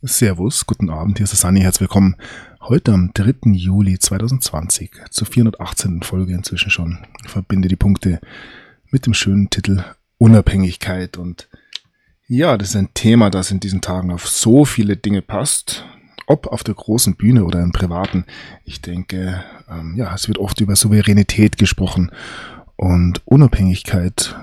Servus, guten Abend, hier ist der Sunny, herzlich willkommen. Heute am 3. Juli 2020 zur 418. Folge inzwischen schon. Ich verbinde die Punkte mit dem schönen Titel Unabhängigkeit. Und ja, das ist ein Thema, das in diesen Tagen auf so viele Dinge passt. Ob auf der großen Bühne oder im Privaten. Ich denke, es wird oft über Souveränität gesprochen und Unabhängigkeit,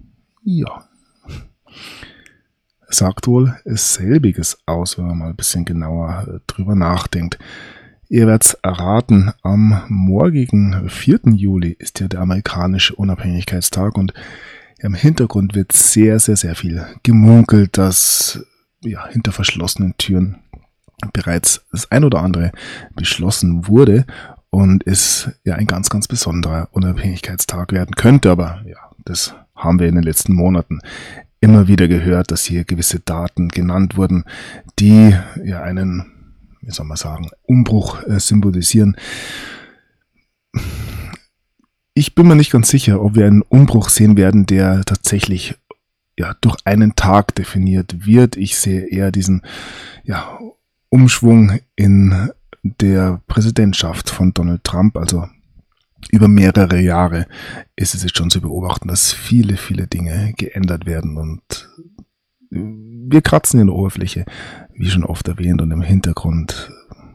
sagt wohl selbiges aus, wenn man mal ein bisschen genauer drüber nachdenkt. Ihr werdet's erraten, am morgigen 4. Juli ist ja der amerikanische Unabhängigkeitstag und im Hintergrund wird sehr, sehr, sehr viel gemunkelt, dass hinter verschlossenen Türen bereits das ein oder andere beschlossen wurde und es ein ganz, ganz besonderer Unabhängigkeitstag werden könnte, aber das haben wir in den letzten Monaten immer wieder gehört, dass hier gewisse Daten genannt wurden, die einen, Umbruch symbolisieren. Ich bin mir nicht ganz sicher, ob wir einen Umbruch sehen werden, der tatsächlich durch einen Tag definiert wird. Ich sehe eher diesen Umschwung in der Präsidentschaft von Donald Trump, also über mehrere Jahre ist es jetzt schon zu beobachten, dass viele, viele Dinge geändert werden und wir kratzen in der Oberfläche, wie schon oft erwähnt, und im Hintergrund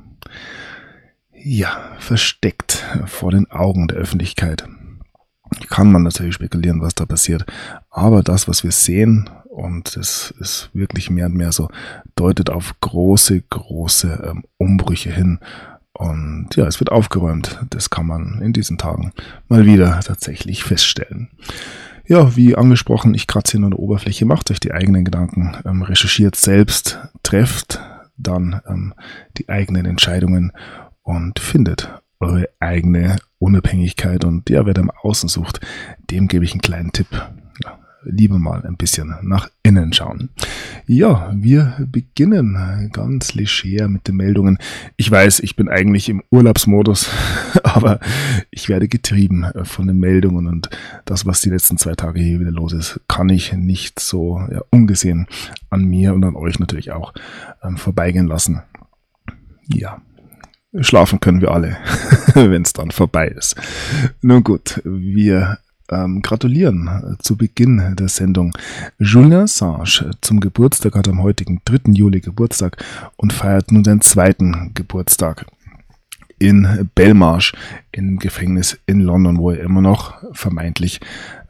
versteckt vor den Augen der Öffentlichkeit. Kann man natürlich spekulieren, was da passiert, aber das, was wir sehen, und es ist wirklich mehr und mehr so, deutet auf große, große Umbrüche hin. Und es wird aufgeräumt. Das kann man in diesen Tagen mal wieder tatsächlich feststellen. Ja, wie angesprochen, ich kratze hier nur an der Oberfläche, macht euch die eigenen Gedanken, recherchiert selbst, trefft dann die eigenen Entscheidungen und findet eure eigene Unabhängigkeit. Und wer da im Außen sucht, dem gebe ich einen kleinen Tipp. Lieber mal ein bisschen nach innen schauen. Ja, wir beginnen ganz leger mit den Meldungen. Ich weiß, ich bin eigentlich im Urlaubsmodus, aber ich werde getrieben von den Meldungen und das, was die letzten 2 Tage hier wieder los ist, kann ich nicht so ungesehen an mir und an euch natürlich auch vorbeigehen lassen. Ja, schlafen können wir alle, wenn es dann vorbei ist. Nun gut, wir gratulieren zu Beginn der Sendung. Julian Assange zum Geburtstag hat am heutigen 3. Juli Geburtstag und feiert nun seinen 2. Geburtstag in Belmarsh im Gefängnis in London, wo er immer noch vermeintlich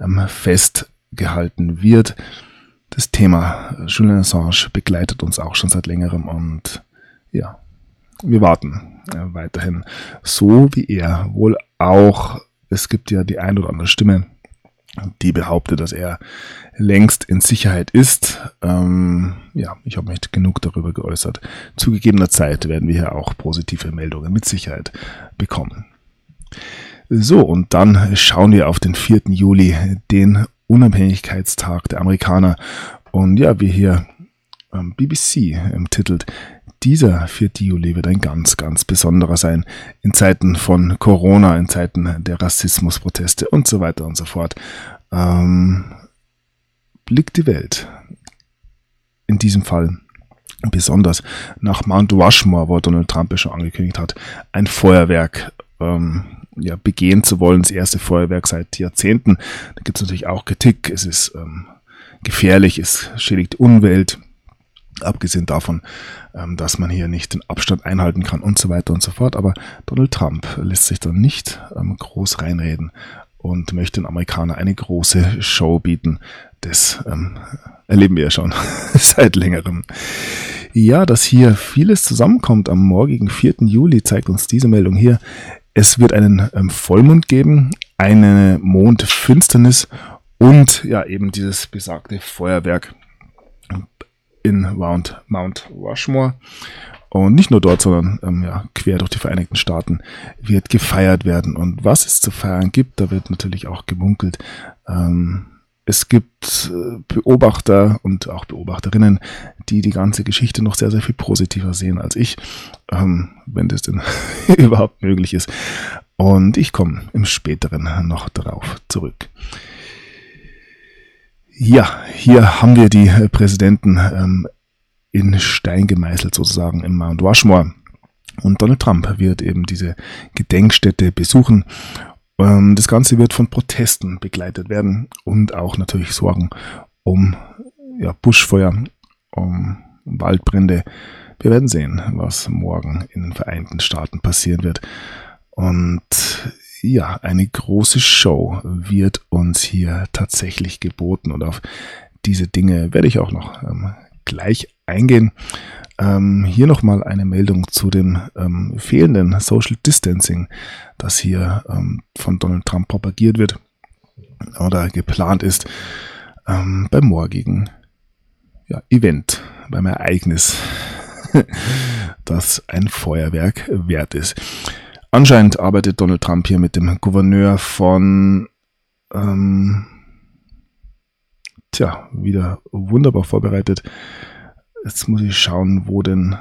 festgehalten wird. Das Thema Julian Assange begleitet uns auch schon seit längerem und wir warten weiterhin, so wie er wohl auch. Es gibt ja die ein oder andere Stimme, die behauptet, dass er längst in Sicherheit ist. Ich habe mich genug darüber geäußert. Zu gegebener Zeit werden wir hier auch positive Meldungen mit Sicherheit bekommen. So, und dann schauen wir auf den 4. Juli, den Unabhängigkeitstag der Amerikaner. Und wie hier BBC titelt, dieser 4. Juli wird ein ganz, ganz besonderer sein in Zeiten von Corona, in Zeiten der Rassismusproteste und so weiter und so fort. Blickt die Welt in diesem Fall besonders nach Mount Rushmore, wo Donald Trump ja schon angekündigt hat, ein Feuerwerk begehen zu wollen, das erste Feuerwerk seit Jahrzehnten. Da gibt es natürlich auch Kritik, es ist gefährlich, es schädigt die Umwelt. Abgesehen davon, dass man hier nicht den Abstand einhalten kann und so weiter und so fort. Aber Donald Trump lässt sich dann nicht groß reinreden und möchte den Amerikanern eine große Show bieten. Das erleben wir ja schon seit längerem. Ja, dass hier vieles zusammenkommt am morgigen 4. Juli, zeigt uns diese Meldung hier. Es wird einen Vollmond geben, eine Mondfinsternis und eben dieses besagte Feuerwerk in Mount Rushmore. Und nicht nur dort, sondern quer durch die Vereinigten Staaten wird gefeiert werden. Und was es zu feiern gibt, da wird natürlich auch gemunkelt. Es gibt Beobachter und auch Beobachterinnen, die die ganze Geschichte noch sehr, sehr viel positiver sehen als ich, wenn das denn überhaupt möglich ist. Und ich komme im Späteren noch darauf zurück. Ja, hier haben wir die Präsidenten in Stein gemeißelt sozusagen im Mount Rushmore. Und Donald Trump wird eben diese Gedenkstätte besuchen. Das Ganze wird von Protesten begleitet werden und auch natürlich Sorgen um Buschfeuer, um Waldbrände. Wir werden sehen, was morgen in den Vereinigten Staaten passieren wird. Und ja, eine große Show wird uns hier tatsächlich geboten. Und auf diese Dinge werde ich auch noch gleich eingehen. Hier nochmal eine Meldung zu dem fehlenden Social Distancing, das hier von Donald Trump propagiert wird oder geplant ist beim morgigen Event, beim Ereignis, das ein Feuerwerk wert ist. Anscheinend arbeitet Donald Trump hier mit dem Gouverneur von wieder wunderbar vorbereitet. Jetzt muss ich schauen, wo denn...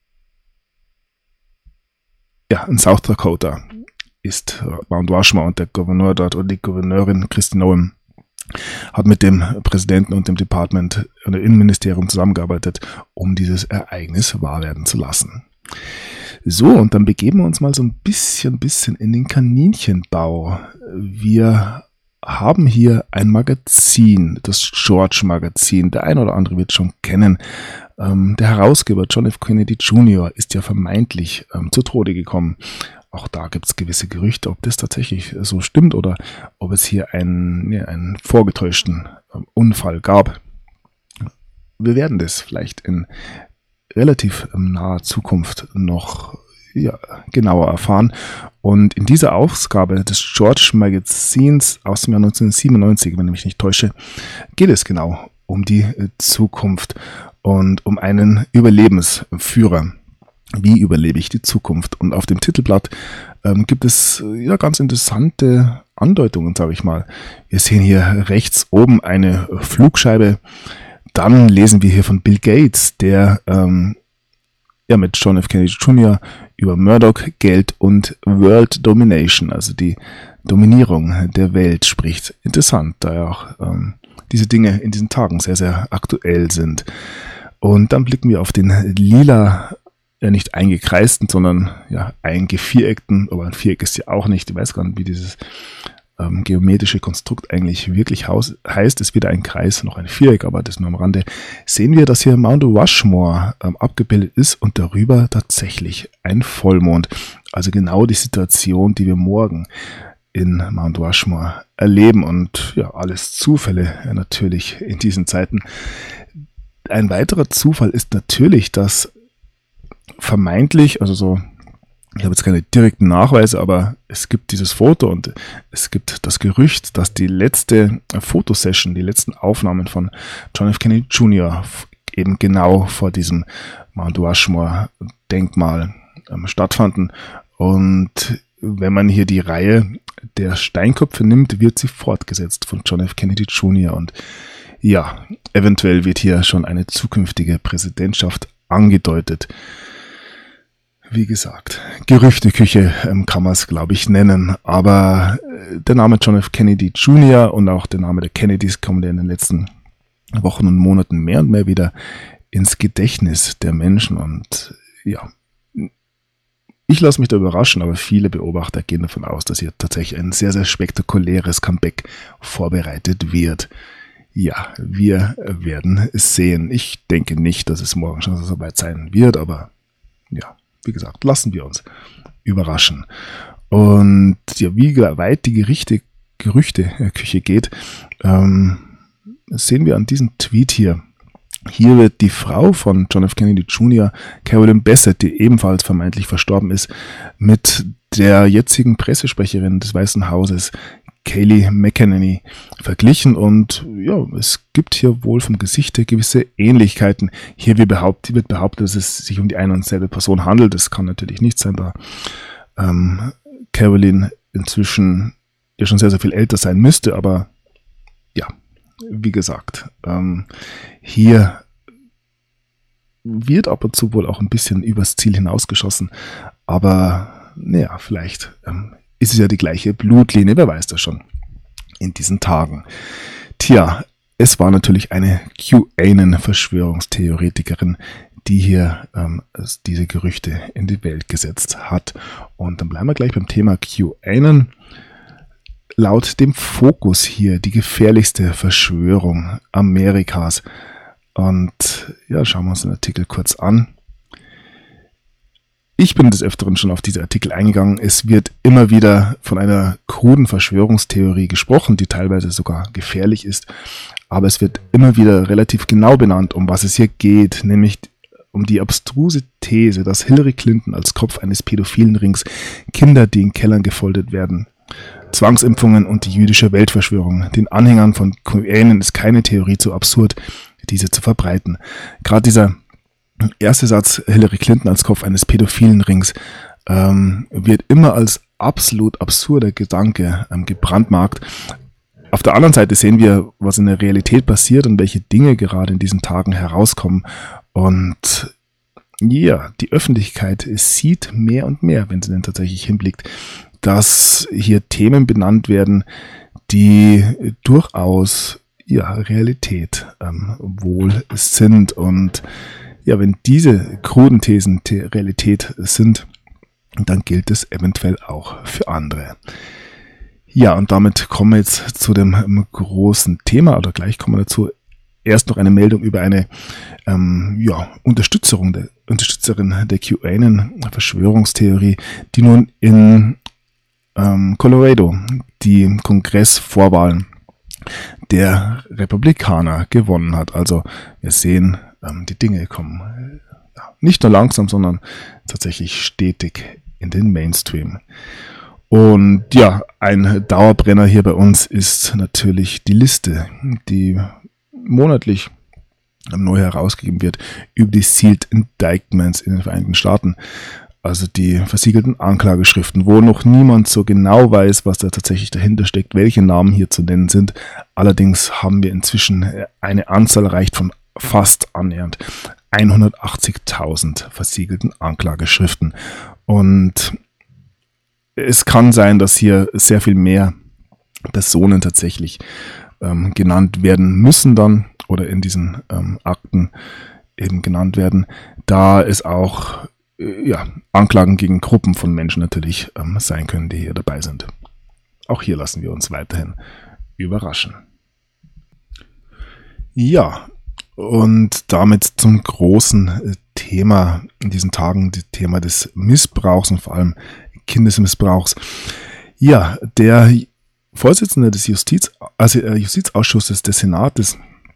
Ja, in South Dakota ist Mount Rushmore und der Gouverneur dort oder die Gouverneurin Kristi Noem hat mit dem Präsidenten und dem Department oder Innenministerium zusammengearbeitet, um dieses Ereignis wahr werden zu lassen. So, und dann begeben wir uns mal so ein bisschen in den Kaninchenbau. Wir haben hier ein Magazin, das George-Magazin. Der ein oder andere wird schon kennen. Der Herausgeber John F. Kennedy Jr. ist ja vermeintlich zu Tode gekommen. Auch da gibt es gewisse Gerüchte, ob das tatsächlich so stimmt oder ob es hier einen vorgetäuschten Unfall gab. Wir werden das vielleicht in relativ naher Zukunft noch genauer erfahren. Und in dieser Ausgabe des George Magazins aus dem Jahr 1997, wenn ich mich nicht täusche, geht es genau um die Zukunft und um einen Überlebensführer. Wie überlebe ich die Zukunft? Und auf dem Titelblatt gibt es ganz interessante Andeutungen, sage ich mal. Wir sehen hier rechts oben eine Flugscheibe. Dann lesen wir hier von Bill Gates, der mit John F. Kennedy Jr. über Murdoch, Geld und World Domination, also die Dominierung der Welt spricht. Interessant, da ja auch diese Dinge in diesen Tagen sehr, sehr aktuell sind. Und dann blicken wir auf den lila, nicht eingekreisten, sondern eingeviereckten, aber ein Viereck ist ja auch nicht, ich weiß gar nicht, wie dieses geometrische Konstrukt eigentlich wirklich heißt. Es weder ein Kreis noch ein Viereck, aber das nur am Rande. Sehen wir, dass hier Mount Rushmore abgebildet ist und darüber tatsächlich ein Vollmond. Also genau die Situation, die wir morgen in Mount Rushmore erleben und alles Zufälle natürlich in diesen Zeiten. Ein weiterer Zufall ist natürlich, dass vermeintlich, also so, ich habe jetzt keine direkten Nachweise, aber es gibt dieses Foto und es gibt das Gerücht, dass die letzte Fotosession, die letzten Aufnahmen von John F. Kennedy Jr. eben genau vor diesem Mount Rushmore Denkmal stattfanden. Und wenn man hier die Reihe der Steinköpfe nimmt, wird sie fortgesetzt von John F. Kennedy Jr. Und eventuell wird hier schon eine zukünftige Präsidentschaft angedeutet. Wie gesagt, Gerüchteküche kann man es, glaube ich, nennen. Aber der Name John F. Kennedy Jr. und auch der Name der Kennedys kommen ja in den letzten Wochen und Monaten mehr und mehr wieder ins Gedächtnis der Menschen. Und ich lasse mich da überraschen, aber viele Beobachter gehen davon aus, dass hier tatsächlich ein sehr, sehr spektakuläres Comeback vorbereitet wird. Ja, wir werden es sehen. Ich denke nicht, dass es morgen schon so weit sein wird, aber wie gesagt, lassen wir uns überraschen. Und wie weit die Gerüchteküche geht, sehen wir an diesem Tweet hier. Hier wird die Frau von John F. Kennedy Jr., Carolyn Bassett, die ebenfalls vermeintlich verstorben ist, mit der jetzigen Pressesprecherin des Weißen Hauses, Kayleigh McEnany, verglichen und es gibt hier wohl vom Gesicht her gewisse Ähnlichkeiten. Hier wird behauptet, dass es sich um die eine und selbe Person handelt. Das kann natürlich nicht sein, da Carolyn inzwischen schon sehr, sehr viel älter sein müsste, aber wie gesagt, hier wird ab und zu wohl auch ein bisschen übers Ziel hinausgeschossen, aber vielleicht ist es ja die gleiche Blutlinie, wer weiß das schon in diesen Tagen. es war natürlich eine QAnon-Verschwörungstheoretikerin, die hier diese Gerüchte in die Welt gesetzt hat. Und dann bleiben wir gleich beim Thema QAnon. Laut dem Fokus hier die gefährlichste Verschwörung Amerikas. Und ja, schauen wir uns den Artikel kurz an. Ich bin des Öfteren schon auf diese Artikel eingegangen. Es wird immer wieder von einer kruden Verschwörungstheorie gesprochen, die teilweise sogar gefährlich ist. Aber es wird immer wieder relativ genau benannt, um was es hier geht, nämlich um die abstruse These, dass Hillary Clinton als Kopf eines pädophilen Rings Kinder, die in Kellern gefoltert werden, Zwangsimpfungen und die jüdische Weltverschwörung. Den Anhängern von QAnon ist keine Theorie zu absurd, diese zu verbreiten. Gerade dieser erste Satz, Hillary Clinton als Kopf eines pädophilen Rings, wird immer als absolut absurder Gedanke gebrandmarkt. Auf der anderen Seite sehen wir, was in der Realität passiert und welche Dinge gerade in diesen Tagen herauskommen. Und ja, die Öffentlichkeit sieht mehr und mehr, wenn sie denn tatsächlich hinblickt, dass hier Themen benannt werden, die durchaus Realität wohl sind. Und ja, wenn diese kruden Thesen Realität sind, dann gilt es eventuell auch für andere. Ja, und damit kommen wir jetzt zu dem großen Thema, oder gleich kommen wir dazu. Erst noch eine Meldung über eine Unterstützerin der QAnon-Verschwörungstheorie, die nun in Colorado die Kongressvorwahlen der Republikaner gewonnen hat. Also wir sehen, die Dinge kommen nicht nur langsam, sondern tatsächlich stetig in den Mainstream. Und ja, ein Dauerbrenner hier bei uns ist natürlich die Liste, die monatlich neu herausgegeben wird über die Sealed Indictments in den Vereinigten Staaten. Also die versiegelten Anklageschriften, wo noch niemand so genau weiß, was da tatsächlich dahinter steckt, welche Namen hier zu nennen sind. Allerdings haben wir inzwischen eine Anzahl erreicht von fast annähernd 180.000 versiegelten Anklageschriften. Und es kann sein, dass hier sehr viel mehr Personen tatsächlich genannt werden müssen dann oder in diesen Akten eben genannt werden, da es auch Anklagen gegen Gruppen von Menschen natürlich sein können, die hier dabei sind. Auch hier lassen wir uns weiterhin überraschen. Ja, und damit zum großen Thema in diesen Tagen, das Thema des Missbrauchs und vor allem Kindesmissbrauchs. Ja, der Vorsitzende des Justizausschusses des Senates,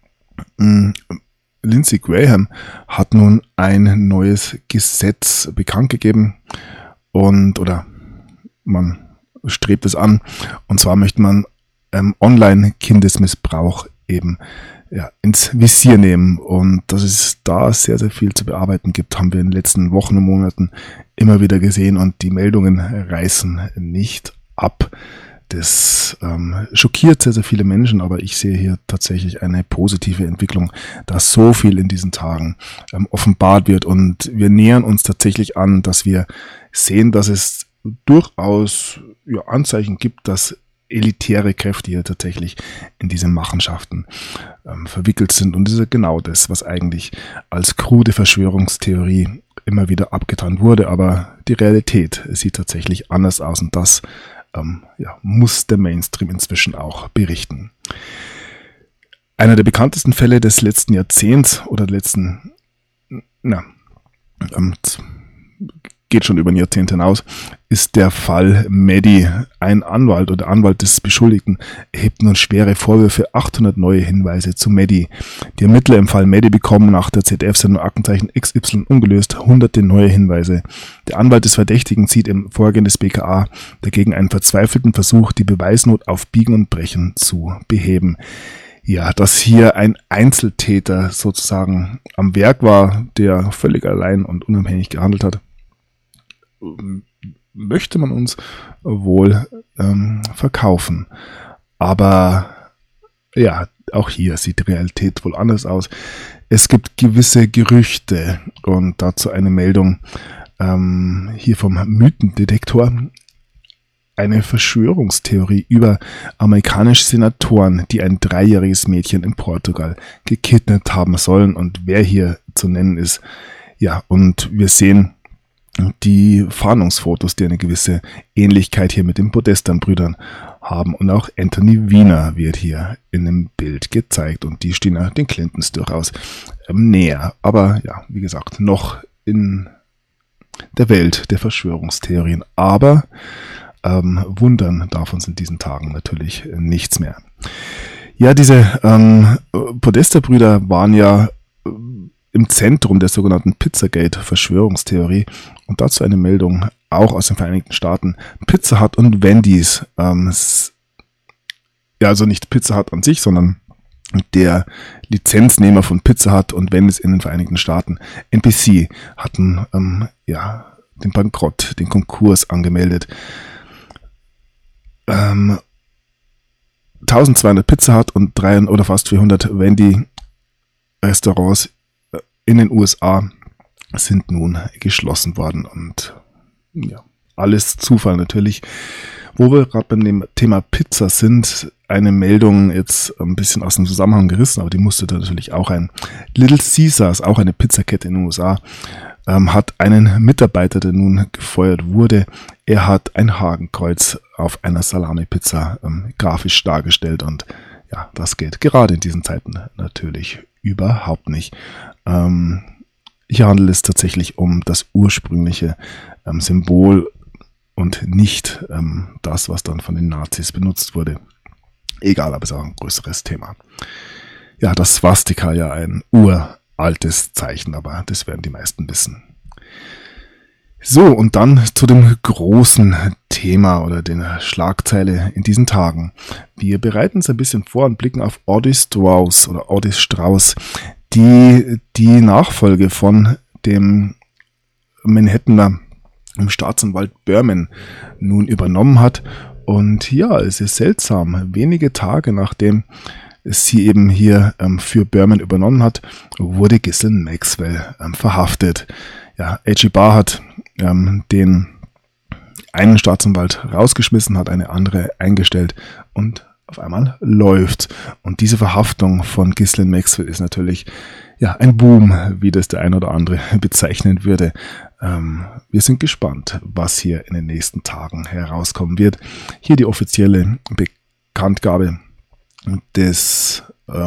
Lindsey Graham, hat nun ein neues Gesetz bekannt gegeben oder man strebt es an, und zwar möchte man Online-Kindesmissbrauch eben ins Visier nehmen, und dass es da sehr, sehr viel zu bearbeiten gibt, haben wir in den letzten Wochen und Monaten immer wieder gesehen, und die Meldungen reißen nicht ab. Das schockiert sehr, sehr viele Menschen, aber ich sehe hier tatsächlich eine positive Entwicklung, dass so viel in diesen Tagen offenbart wird, und wir nähern uns tatsächlich an, dass wir sehen, dass es durchaus Anzeichen gibt, dass elitäre Kräfte hier tatsächlich in diese Machenschaften verwickelt sind, und das ist genau das, was eigentlich als krude Verschwörungstheorie immer wieder abgetan wurde, aber die Realität sieht tatsächlich anders aus, und das muss der Mainstream inzwischen auch berichten. Einer der bekanntesten Fälle des letzten Jahrzehnts oder geht schon über ein Jahrzehnt hinaus, ist der Fall Maddie. Ein Anwalt oder Anwalt des Beschuldigten erhebt nun schwere Vorwürfe, 800 neue Hinweise zu Maddie. Die Ermittler im Fall Maddie bekommen nach der ZDF-Sendung Aktenzeichen XY ungelöst hunderte neue Hinweise. Der Anwalt des Verdächtigen sieht im Vorgehen des BKA dagegen einen verzweifelten Versuch, die Beweisnot auf Biegen und Brechen zu beheben. Ja, dass hier ein Einzeltäter sozusagen am Werk war, der völlig allein und unabhängig gehandelt hat, möchte man uns wohl verkaufen. Aber ja, auch hier sieht die Realität wohl anders aus. Es gibt gewisse Gerüchte, und dazu eine Meldung hier vom Mythendetektor. eine Verschwörungstheorie über amerikanische Senatoren, die ein 3-jähriges Mädchen in Portugal gekidnappt haben sollen und wer hier zu nennen ist. Ja, und wir sehen die Fahndungsfotos, die eine gewisse Ähnlichkeit hier mit den Podestan-Brüdern haben. Und auch Anthony Weiner wird hier in dem Bild gezeigt. Und die stehen ja den Clintons durchaus näher. Aber ja, wie gesagt, noch in der Welt der Verschwörungstheorien. Aber wundern darf uns in diesen Tagen natürlich nichts mehr. Ja, diese Podesta-Brüder waren ja im Zentrum der sogenannten Pizzagate-Verschwörungstheorie und dazu eine Meldung auch aus den Vereinigten Staaten. Pizza Hut und Wendy's, ja, also nicht Pizza Hut an sich, sondern der Lizenznehmer von Pizza Hut und Wendy's in den Vereinigten Staaten, NBC, hatten den Bankrott, den Konkurs angemeldet. 1200 Pizza Hut und 300 oder fast 400 Wendy-Restaurants in den USA sind nun geschlossen worden und ja, alles Zufall natürlich. Wo wir gerade beim Thema Pizza sind, eine Meldung jetzt ein bisschen aus dem Zusammenhang gerissen, aber die musste da natürlich auch ein. Little Caesars, auch eine Pizzakette in den USA, hat einen Mitarbeiter, der nun gefeuert wurde. Er hat ein Hakenkreuz auf einer Salami-Pizza grafisch dargestellt und ja, das geht gerade in diesen Zeiten natürlich überhaupt nicht. Hier handelt es tatsächlich um das ursprüngliche Symbol und nicht das, was dann von den Nazis benutzt wurde. Egal, aber es ist auch ein größeres Thema. Ja, das Swastika, ja ein uraltes Zeichen, aber das werden die meisten wissen. So, und dann zu dem großen Thema oder der Schlagzeile in diesen Tagen. Wir bereiten uns ein bisschen vor und blicken auf Audie Strauss, die Nachfolge von dem Manhattaner Staatsanwalt Berman nun übernommen hat. Und ja, es ist seltsam. Wenige Tage nachdem sie eben hier für Berman übernommen hat, wurde Ghislaine Maxwell verhaftet. Ja, A.G. Barr hat den einen Staatsanwalt rausgeschmissen, hat eine andere eingestellt und auf einmal läuft. Und diese Verhaftung von Ghislaine Maxwell ist natürlich ja ein Boom, wie das der ein oder andere bezeichnen würde. Wir sind gespannt, was hier in den nächsten Tagen herauskommen wird. Hier die offizielle Bekanntgabe des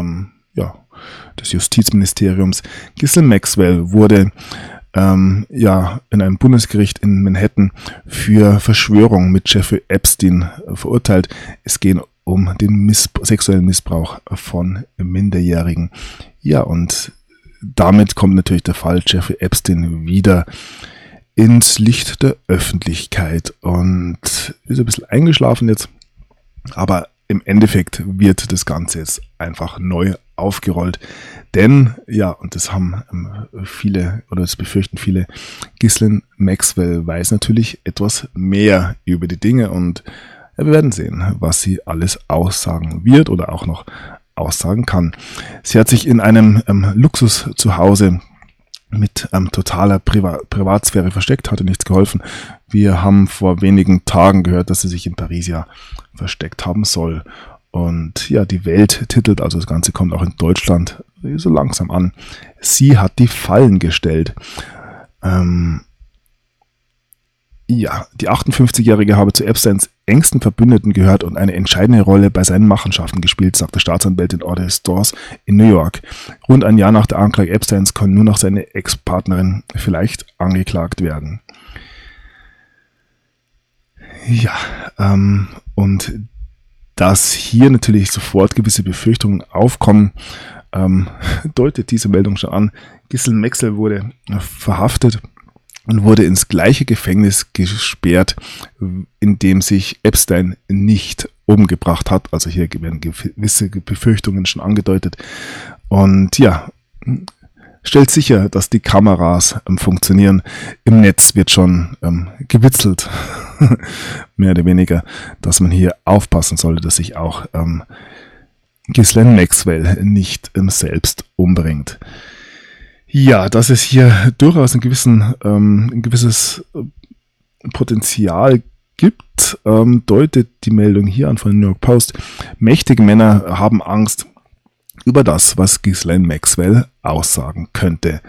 Justizministeriums. Ghislaine Maxwell wurde in einem Bundesgericht in Manhattan für Verschwörung mit Jeffrey Epstein verurteilt. Es geht um den sexuellen Missbrauch von Minderjährigen. Ja, und damit kommt natürlich der Fall Jeffrey Epstein wieder ins Licht der Öffentlichkeit und ist ein bisschen eingeschlafen jetzt, aber im Endeffekt wird das Ganze jetzt einfach neu aufgerollt, denn, ja, und das haben viele, oder das befürchten viele, Ghislaine Maxwell weiß natürlich etwas mehr über die Dinge und ja, wir werden sehen, was sie alles aussagen wird oder auch noch aussagen kann. Sie hat sich in einem Luxus zu Hause mit totaler Privatsphäre versteckt, hatte nichts geholfen. Wir haben vor wenigen Tagen gehört, dass sie sich in Paris ja versteckt haben soll. Und ja, die Welt titelt, also das Ganze kommt auch in Deutschland so langsam an. Sie hat die Fallen gestellt. Die 58-Jährige habe zu Epsteins engsten Verbündeten gehört und eine entscheidende Rolle bei seinen Machenschaften gespielt, sagte Staatsanwältin Audie Strauss in New York. Rund ein Jahr nach der Anklage Epsteins kann nur noch seine Ex-Partnerin vielleicht angeklagt werden. Ja, und dass hier natürlich sofort gewisse Befürchtungen aufkommen, deutet diese Meldung schon an. Ghislaine Maxwell wurde verhaftet und wurde ins gleiche Gefängnis gesperrt, in dem sich Epstein nicht umgebracht hat. Also hier werden gewisse Befürchtungen schon angedeutet. Und ja, stellt sicher, dass die Kameras funktionieren. Im Netz wird schon gewitzelt, mehr oder weniger, dass man hier aufpassen sollte, dass sich auch Ghislaine Maxwell nicht selbst umbringt. Ja, dass es hier durchaus ein gewisses Potenzial gibt, deutet die Meldung hier an von der New York Post. Mächtige Männer haben Angst über das, was Ghislaine Maxwell aussagen könnte.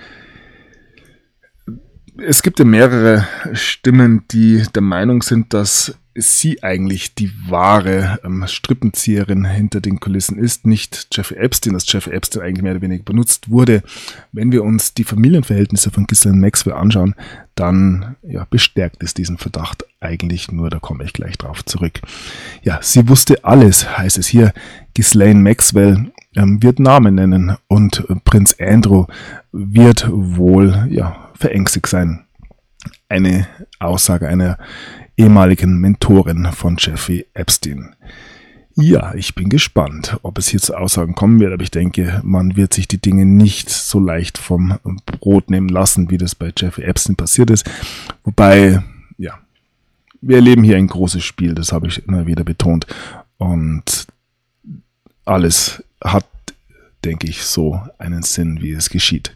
Es gibt ja mehrere Stimmen, die der Meinung sind, dass sie eigentlich die wahre Strippenzieherin hinter den Kulissen ist, nicht Jeffrey Epstein, dass Jeffrey Epstein eigentlich mehr oder weniger benutzt wurde. Wenn wir uns die Familienverhältnisse von Ghislaine Maxwell anschauen, dann bestärkt es diesen Verdacht eigentlich nur, da komme ich gleich drauf zurück. Ja, sie wusste alles, heißt es hier. Ghislaine Maxwell wird Namen nennen und Prinz Andrew wird wohl verängstigt sein. Eine Aussage einer ehemaligen Mentorin von Jeffrey Epstein. Ja, ich bin gespannt, ob es hier zu Aussagen kommen wird, aber ich denke, man wird sich die Dinge nicht so leicht vom Brot nehmen lassen, wie das bei Jeffrey Epstein passiert ist. Wobei, wir erleben hier ein großes Spiel, das habe ich immer wieder betont. Und alles hat, denke ich, so einen Sinn, wie es geschieht.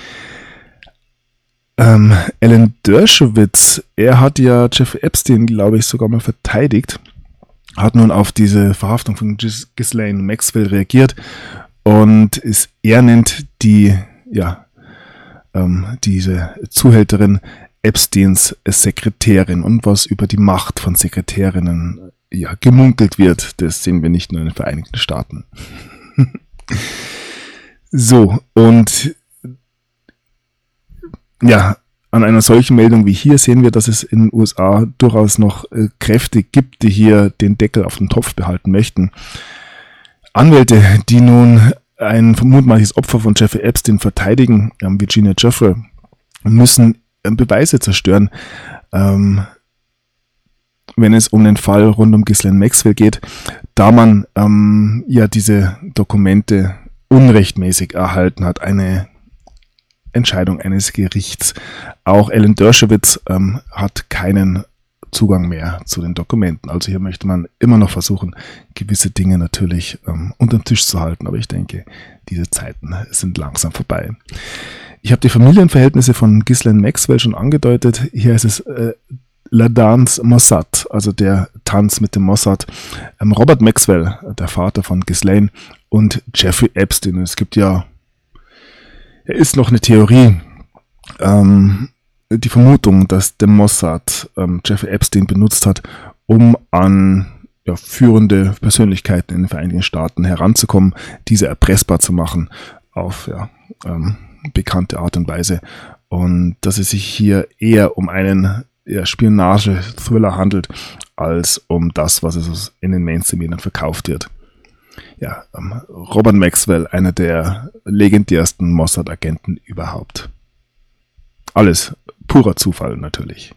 Alan Dershowitz, er hat ja Jeffrey Epstein, glaube ich, sogar mal verteidigt, hat nun auf diese Verhaftung von Ghislaine Maxwell reagiert und er nennt diese Zuhälterin Epsteins Sekretärin, und was über die Macht von Sekretärinnen gemunkelt wird, das sehen wir nicht nur in den Vereinigten Staaten. So, und an einer solchen Meldung wie hier sehen wir, dass es in den USA durchaus noch Kräfte gibt, die hier den Deckel auf den Topf behalten möchten. Anwälte, die nun ein mutmaßliches Opfer von Jeffrey Epstein verteidigen, Virginia Giuffre, müssen Beweise zerstören, wenn es um den Fall rund um Ghislaine Maxwell geht, da man diese Dokumente unrechtmäßig erhalten hat, eine Entscheidung eines Gerichts. Auch Alan Dershowitz hat keinen Zugang mehr zu den Dokumenten. Also hier möchte man immer noch versuchen, gewisse Dinge natürlich unterm Tisch zu halten. Aber ich denke, diese Zeiten sind langsam vorbei. Ich habe die Familienverhältnisse von Ghislaine Maxwell schon angedeutet. Hier ist es La Danse Mossad, also der Tanz mit dem Mossad. Robert Maxwell, der Vater von Ghislaine, und Jeffrey Epstein. Es gibt ist noch eine Theorie, die Vermutung, dass der Mossad Jeffrey Epstein benutzt hat, um an führende Persönlichkeiten in den Vereinigten Staaten heranzukommen, diese erpressbar zu machen auf bekannte Art und Weise, und dass es sich hier eher um einen Spionage-Thriller handelt, als um das, was es in den Mainstream-Medien verkauft wird. Robert Maxwell, einer der legendärsten Mossad-Agenten überhaupt. Alles purer Zufall natürlich.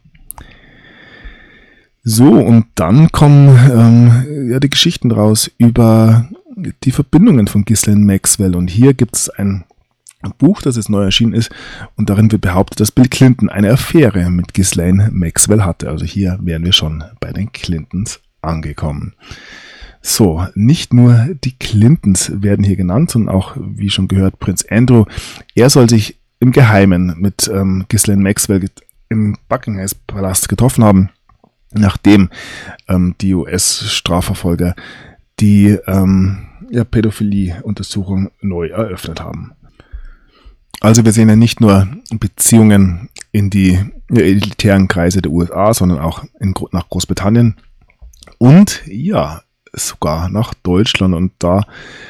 So, und dann kommen die Geschichten raus über die Verbindungen von Ghislaine Maxwell. Und hier gibt es ein Buch, das jetzt neu erschienen ist, und darin wird behauptet, dass Bill Clinton eine Affäre mit Ghislaine Maxwell hatte. Also hier wären wir schon bei den Clintons angekommen. So, nicht nur die Clintons werden hier genannt, sondern auch, wie schon gehört, Prinz Andrew. Er soll sich im Geheimen mit Ghislaine Maxwell im Buckingham-Palast getroffen haben, nachdem die US-Strafverfolger die Pädophilie-Untersuchung neu eröffnet haben. Also wir sehen ja nicht nur Beziehungen in die elitären Kreise der USA, sondern auch nach Großbritannien und sogar nach Deutschland, und da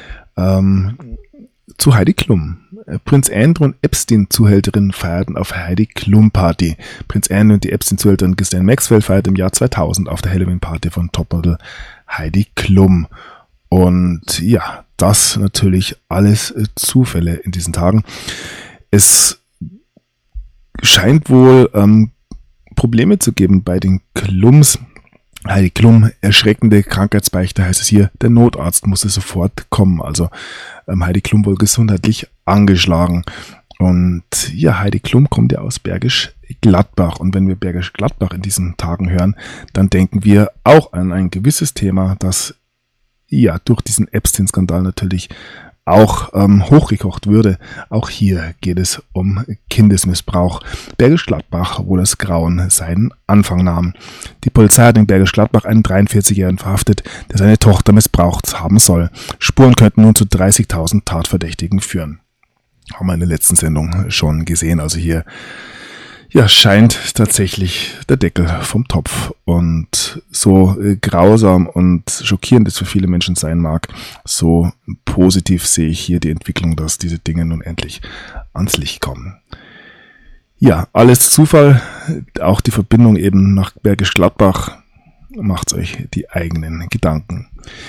zu Heidi Klum. Prinz Andrew und Epstein-Zuhälterin feierten auf Heidi Klum-Party. Prinz Andrew und die Epstein-Zuhälterin Ghislaine Maxwell feierten im Jahr 2000 auf der Halloween-Party von Topmodel Heidi Klum. Und das natürlich alles Zufälle in diesen Tagen. Es scheint wohl Probleme zu geben bei den Klums. Heidi Klum, erschreckende Krankheitsbeichte, heißt es hier, der Notarzt musste sofort kommen. Also Heidi Klum wohl gesundheitlich angeschlagen. Und Heidi Klum kommt ja aus Bergisch Gladbach. Und wenn wir Bergisch Gladbach in diesen Tagen hören, dann denken wir auch an ein gewisses Thema, das durch diesen Epstein-Skandal natürlich auch hochgekocht würde. Auch hier geht es um Kindesmissbrauch. Bergisch Gladbach, wo das Grauen seinen Anfang nahm. Die Polizei hat in Bergisch Gladbach einen 43-Jährigen verhaftet, der seine Tochter missbraucht haben soll. Spuren könnten nun zu 30.000 Tatverdächtigen führen. Haben wir in der letzten Sendung schon gesehen. Also hier scheint tatsächlich der Deckel vom Topf. Und so grausam und schockierend es für viele Menschen sein mag, so positiv sehe ich hier die Entwicklung, dass diese Dinge nun endlich ans Licht kommen. Ja, alles Zufall, auch die Verbindung eben nach Bergisch Gladbach, macht euch die eigenen Gedanken.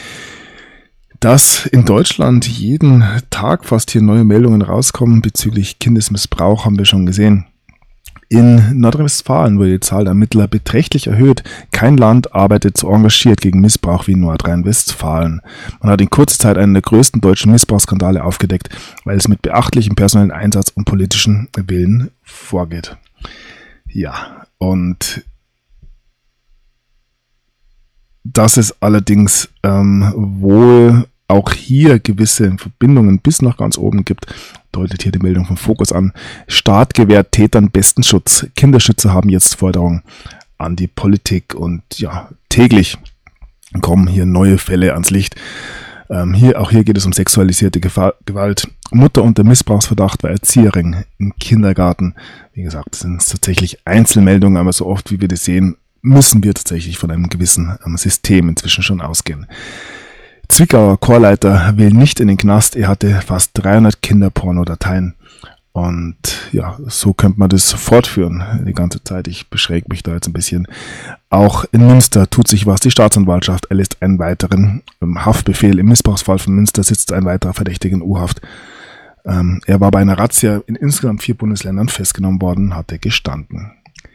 Dass in Deutschland jeden Tag fast hier neue Meldungen rauskommen bezüglich Kindesmissbrauch, haben wir schon gesehen. In Nordrhein-Westfalen wurde die Zahl der Ermittler beträchtlich erhöht. Kein Land arbeitet so engagiert gegen Missbrauch wie Nordrhein-Westfalen. Man hat in kurzer Zeit einen der größten deutschen Missbrauchsskandale aufgedeckt, weil es mit beachtlichem personellen Einsatz und politischen Willen vorgeht. Ja, und dass es allerdings wohl auch hier gewisse Verbindungen bis nach ganz oben gibt, deutet hier die Meldung vom Fokus an. Staat gewährt Tätern besten Schutz. Kinderschützer haben jetzt Forderungen an die Politik. Und ja, täglich kommen hier neue Fälle ans Licht. Hier geht es um sexualisierte Gewalt. Mutter unter Missbrauchsverdacht war Erzieherin im Kindergarten. Wie gesagt, das sind tatsächlich Einzelmeldungen, aber so oft wie wir das sehen, müssen wir tatsächlich von einem gewissen System inzwischen schon ausgehen. Zwickauer Chorleiter will nicht in den Knast. Er hatte fast 300 Kinderpornodateien. Und ja, so könnte man das fortführen die ganze Zeit. Ich beschränke mich da jetzt ein bisschen. Auch in Münster tut sich was. Die Staatsanwaltschaft erlässt einen weiteren Haftbefehl. Im Missbrauchsfall von Münster sitzt ein weiterer Verdächtiger in U-Haft. Er war bei einer Razzia in insgesamt 4 Bundesländern festgenommen worden, hatte gestanden.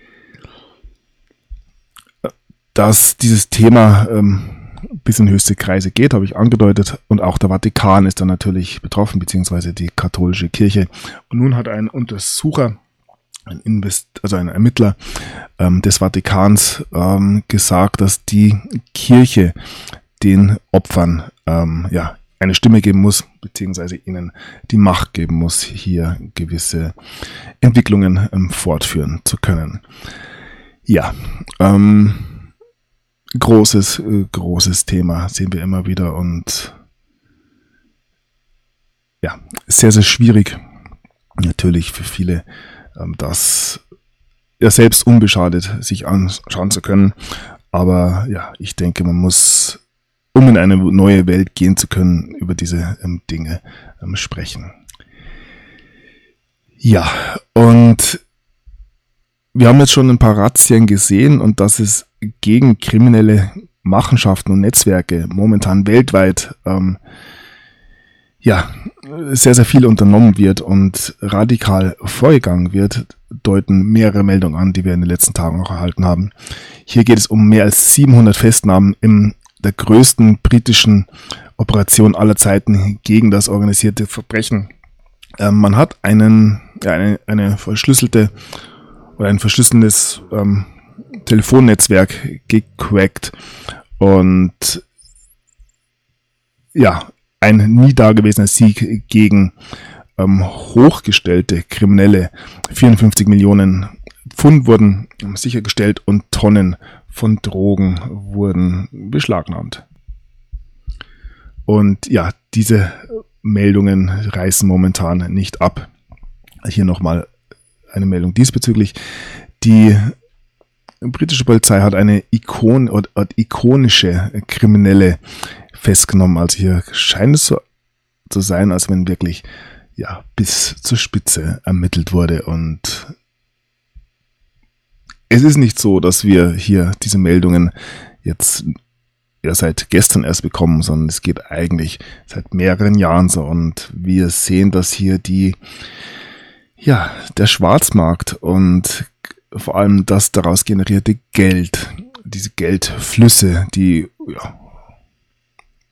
Dass dieses Thema bis in höchste Kreise geht, habe ich angedeutet. Und auch der Vatikan ist da natürlich betroffen, beziehungsweise die katholische Kirche. Und nun hat ein Untersucher, ein Ermittler des Vatikans gesagt, dass die Kirche den Opfern eine Stimme geben muss, beziehungsweise ihnen die Macht geben muss, hier gewisse Entwicklungen fortführen zu können. Ja, großes Thema sehen wir immer wieder und ja, sehr, sehr schwierig natürlich für viele, das ja selbst unbeschadet sich anschauen zu können. Aber ja, ich denke, man muss, um in eine neue Welt gehen zu können, über diese Dinge sprechen. Ja, und wir haben jetzt schon ein paar Razzien gesehen und dass es gegen kriminelle Machenschaften und Netzwerke momentan weltweit sehr, sehr viel unternommen wird und radikal vorgegangen wird, deuten mehrere Meldungen an, die wir in den letzten Tagen auch erhalten haben. Hier geht es um mehr als 700 Festnahmen in der größten britischen Operation aller Zeiten gegen das organisierte Verbrechen. Man hat eine verschlüsselte oder ein verschlüsseltes Telefonnetzwerk gecrackt und ja, ein nie dagewesener Sieg gegen hochgestellte Kriminelle. 54 Millionen Pfund wurden sichergestellt und Tonnen von Drogen wurden beschlagnahmt. Und ja, diese Meldungen reißen momentan nicht ab. Hier nochmal eine Meldung diesbezüglich. Die britische Polizei hat eine ikonische Kriminelle festgenommen. Also hier scheint es so zu sein, als wenn wirklich bis zur Spitze ermittelt wurde. Und es ist nicht so, dass wir hier diese Meldungen jetzt seit gestern erst bekommen, sondern es geht eigentlich seit mehreren Jahren so. Und wir sehen, dass hier der Schwarzmarkt und vor allem das daraus generierte Geld, diese Geldflüsse, die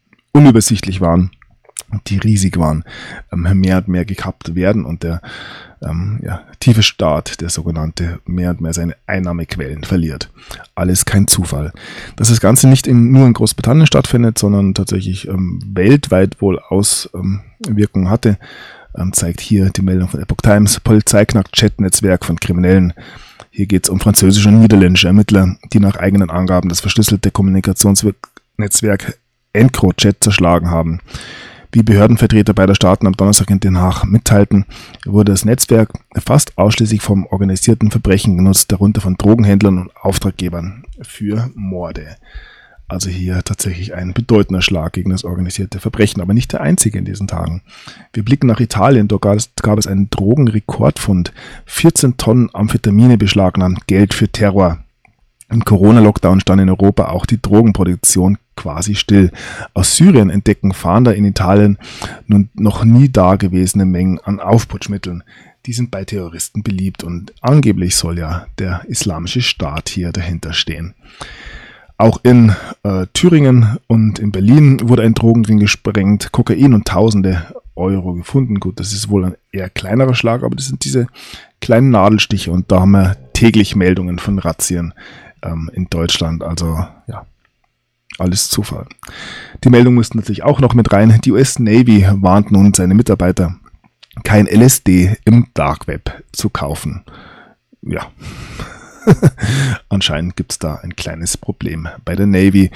unübersichtlich waren, die riesig waren, mehr und mehr gekappt werden und der tiefe Staat, der sogenannte, mehr und mehr seine Einnahmequellen verliert. Alles kein Zufall. Dass das Ganze nicht nur in Großbritannien stattfindet, sondern tatsächlich weltweit wohl Auswirkungen hatte, zeigt hier die Meldung von Epoch Times. Polizei knackt Chat-Netzwerk von Kriminellen. Hier geht es um französische und niederländische Ermittler, die nach eigenen Angaben das verschlüsselte Kommunikationsnetzwerk EncroChat zerschlagen haben. Wie Behördenvertreter beider Staaten am Donnerstag in Den Haag mitteilten, wurde das Netzwerk fast ausschließlich vom organisierten Verbrechen genutzt, darunter von Drogenhändlern und Auftraggebern für Morde. Also hier tatsächlich ein bedeutender Schlag gegen das organisierte Verbrechen, aber nicht der einzige in diesen Tagen. Wir blicken nach Italien, dort gab es einen Drogenrekordfund. 14 Tonnen Amphetamine beschlagnahmt, Geld für Terror. Im Corona-Lockdown stand in Europa auch die Drogenproduktion quasi still. Aus Syrien entdecken Fahnder in Italien nun noch nie dagewesene Mengen an Aufputschmitteln. Die sind bei Terroristen beliebt und angeblich soll ja der Islamische Staat hier dahinter stehen. Auch in Thüringen und in Berlin wurde ein Drogenring gesprengt, Kokain und tausende Euro gefunden. Gut, das ist wohl ein eher kleinerer Schlag, aber das sind diese kleinen Nadelstiche und da haben wir täglich Meldungen von Razzien in Deutschland. Also ja, alles Zufall. Die Meldung mussten natürlich auch noch mit rein. Die US Navy warnt nun seine Mitarbeiter, kein LSD im Dark Web zu kaufen. Ja. Anscheinend gibt es da ein kleines Problem bei der Navy.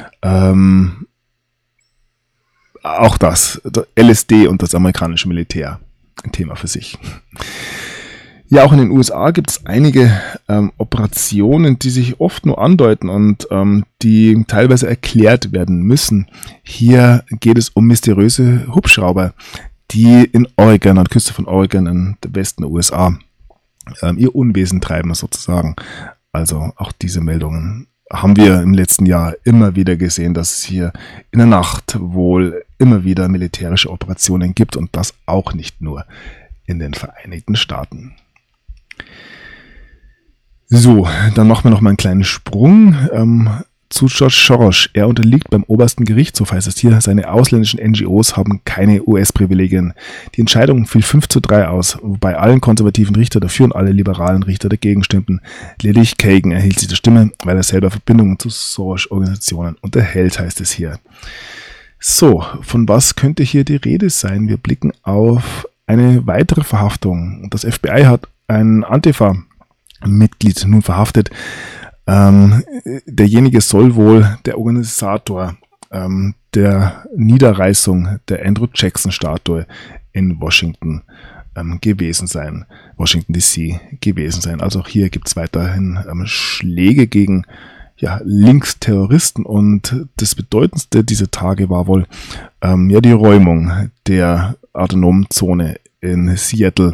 Auch das LSD und das amerikanische Militär, ein Thema für sich. Ja, auch in den USA gibt es einige Operationen, die sich oft nur andeuten und die teilweise erklärt werden müssen. Hier geht es um mysteriöse Hubschrauber, die in Oregon, an der Küste von Oregon, im Westen der USA, ihr Unwesen treiben sozusagen. Also auch diese Meldungen haben wir im letzten Jahr immer wieder gesehen, dass es hier in der Nacht wohl immer wieder militärische Operationen gibt und das auch nicht nur in den Vereinigten Staaten. So, dann machen wir noch mal einen kleinen Sprung zu George Soros. Er unterliegt beim obersten Gerichtshof, heißt es hier. Seine ausländischen NGOs haben keine US-Privilegien. Die Entscheidung fiel 5:3 aus, wobei allen konservativen Richter dafür und alle liberalen Richter dagegen stimmten. Lediglich Kagan erhielt sich die Stimme, weil er selber Verbindungen zu Soros-Organisationen unterhält, heißt es hier. So, von was könnte hier die Rede sein? Wir blicken auf eine weitere Verhaftung. Das FBI hat einen Antifa-Mitglied nun verhaftet. Derjenige soll wohl der Organisator der Niederreißung der Andrew Jackson-Statue in Washington gewesen sein, Washington DC gewesen sein. Also auch hier gibt es weiterhin Schläge gegen Linksterroristen und das Bedeutendste dieser Tage war wohl die Räumung der autonomen Zone in Seattle.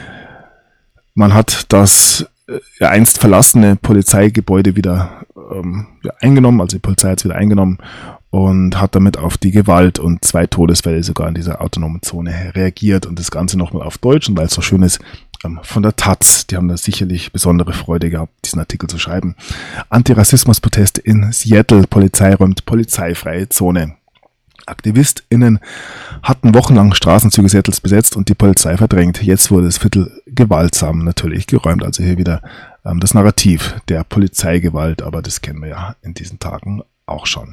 Man hat das einst verlassene Polizeigebäude wieder eingenommen, also die Polizei hat es wieder eingenommen und hat damit auf die Gewalt und 2 Todesfälle sogar in dieser autonomen Zone reagiert und das Ganze nochmal auf Deutsch, und weil es so schön ist, von der Taz, die haben da sicherlich besondere Freude gehabt, diesen Artikel zu schreiben. Antirassismus-Proteste in Seattle, Polizei räumt polizeifreie Zone. AktivistInnen hatten wochenlang Straßenzüge Seattles besetzt und die Polizei verdrängt. Jetzt wurde das Viertel gewaltsam natürlich geräumt. Also hier wieder das Narrativ der Polizeigewalt, aber das kennen wir ja in diesen Tagen auch schon.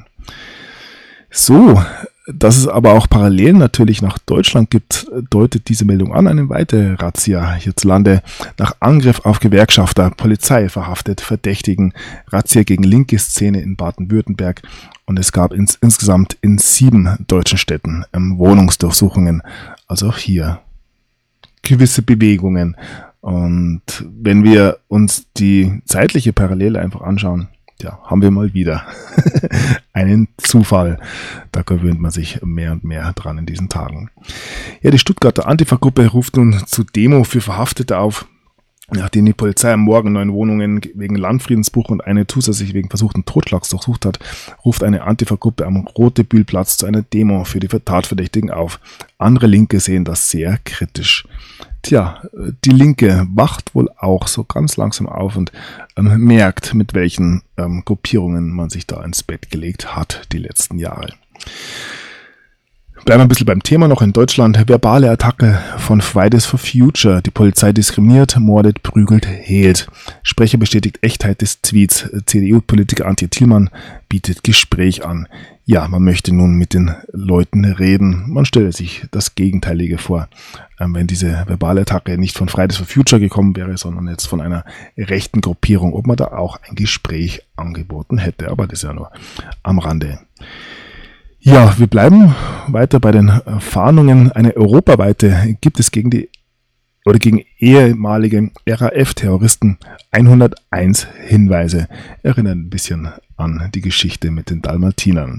So, dass es aber auch Parallelen natürlich nach Deutschland gibt, deutet diese Meldung an. Eine weitere Razzia hierzulande nach Angriff auf Gewerkschafter, Polizei verhaftet Verdächtigen, Razzia gegen linke Szene in Baden-Württemberg und es gab insgesamt in 7 deutschen Städten Wohnungsdurchsuchungen. Also auch hier gewisse Bewegungen. Und wenn wir uns die zeitliche Parallele einfach anschauen, haben wir mal wieder einen Zufall. Da gewöhnt man sich mehr und mehr dran in diesen Tagen. Ja, die Stuttgarter Antifa-Gruppe ruft nun zu Demo für Verhaftete auf. Nachdem die Polizei am Morgen 9 Wohnungen wegen Landfriedensbruch und eine zusätzlich wegen versuchten Totschlags durchsucht hat, ruft eine Antifa-Gruppe am Rotebühlplatz zu einer Demo für die Tatverdächtigen auf. Andere Linke sehen das sehr kritisch. Tja, die Linke wacht wohl auch so ganz langsam auf und merkt, mit welchen Gruppierungen man sich da ins Bett gelegt hat die letzten Jahre. Bleiben wir ein bisschen beim Thema noch in Deutschland. Verbale Attacke von Fridays for Future. Die Polizei diskriminiert, mordet, prügelt, hehlt. Sprecher bestätigt Echtheit des Tweets. CDU-Politiker Antje Thielmann bietet Gespräch an. Ja, man möchte nun mit den Leuten reden. Man stelle sich das Gegenteilige vor. Wenn diese verbale Attacke nicht von Fridays for Future gekommen wäre, sondern jetzt von einer rechten Gruppierung, ob man da auch ein Gespräch angeboten hätte. Aber das ist ja nur am Rande. Ja, wir bleiben weiter bei den Fahndungen. Eine europaweite gibt es gegen ehemalige RAF-Terroristen 101 Hinweise. Erinnern ein bisschen an die Geschichte mit den Dalmatinern.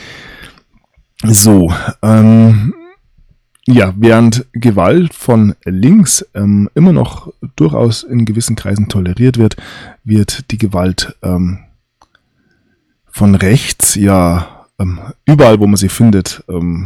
So, während Gewalt von links immer noch durchaus in gewissen Kreisen toleriert wird, wird die Gewalt von rechts überall, wo man sie findet,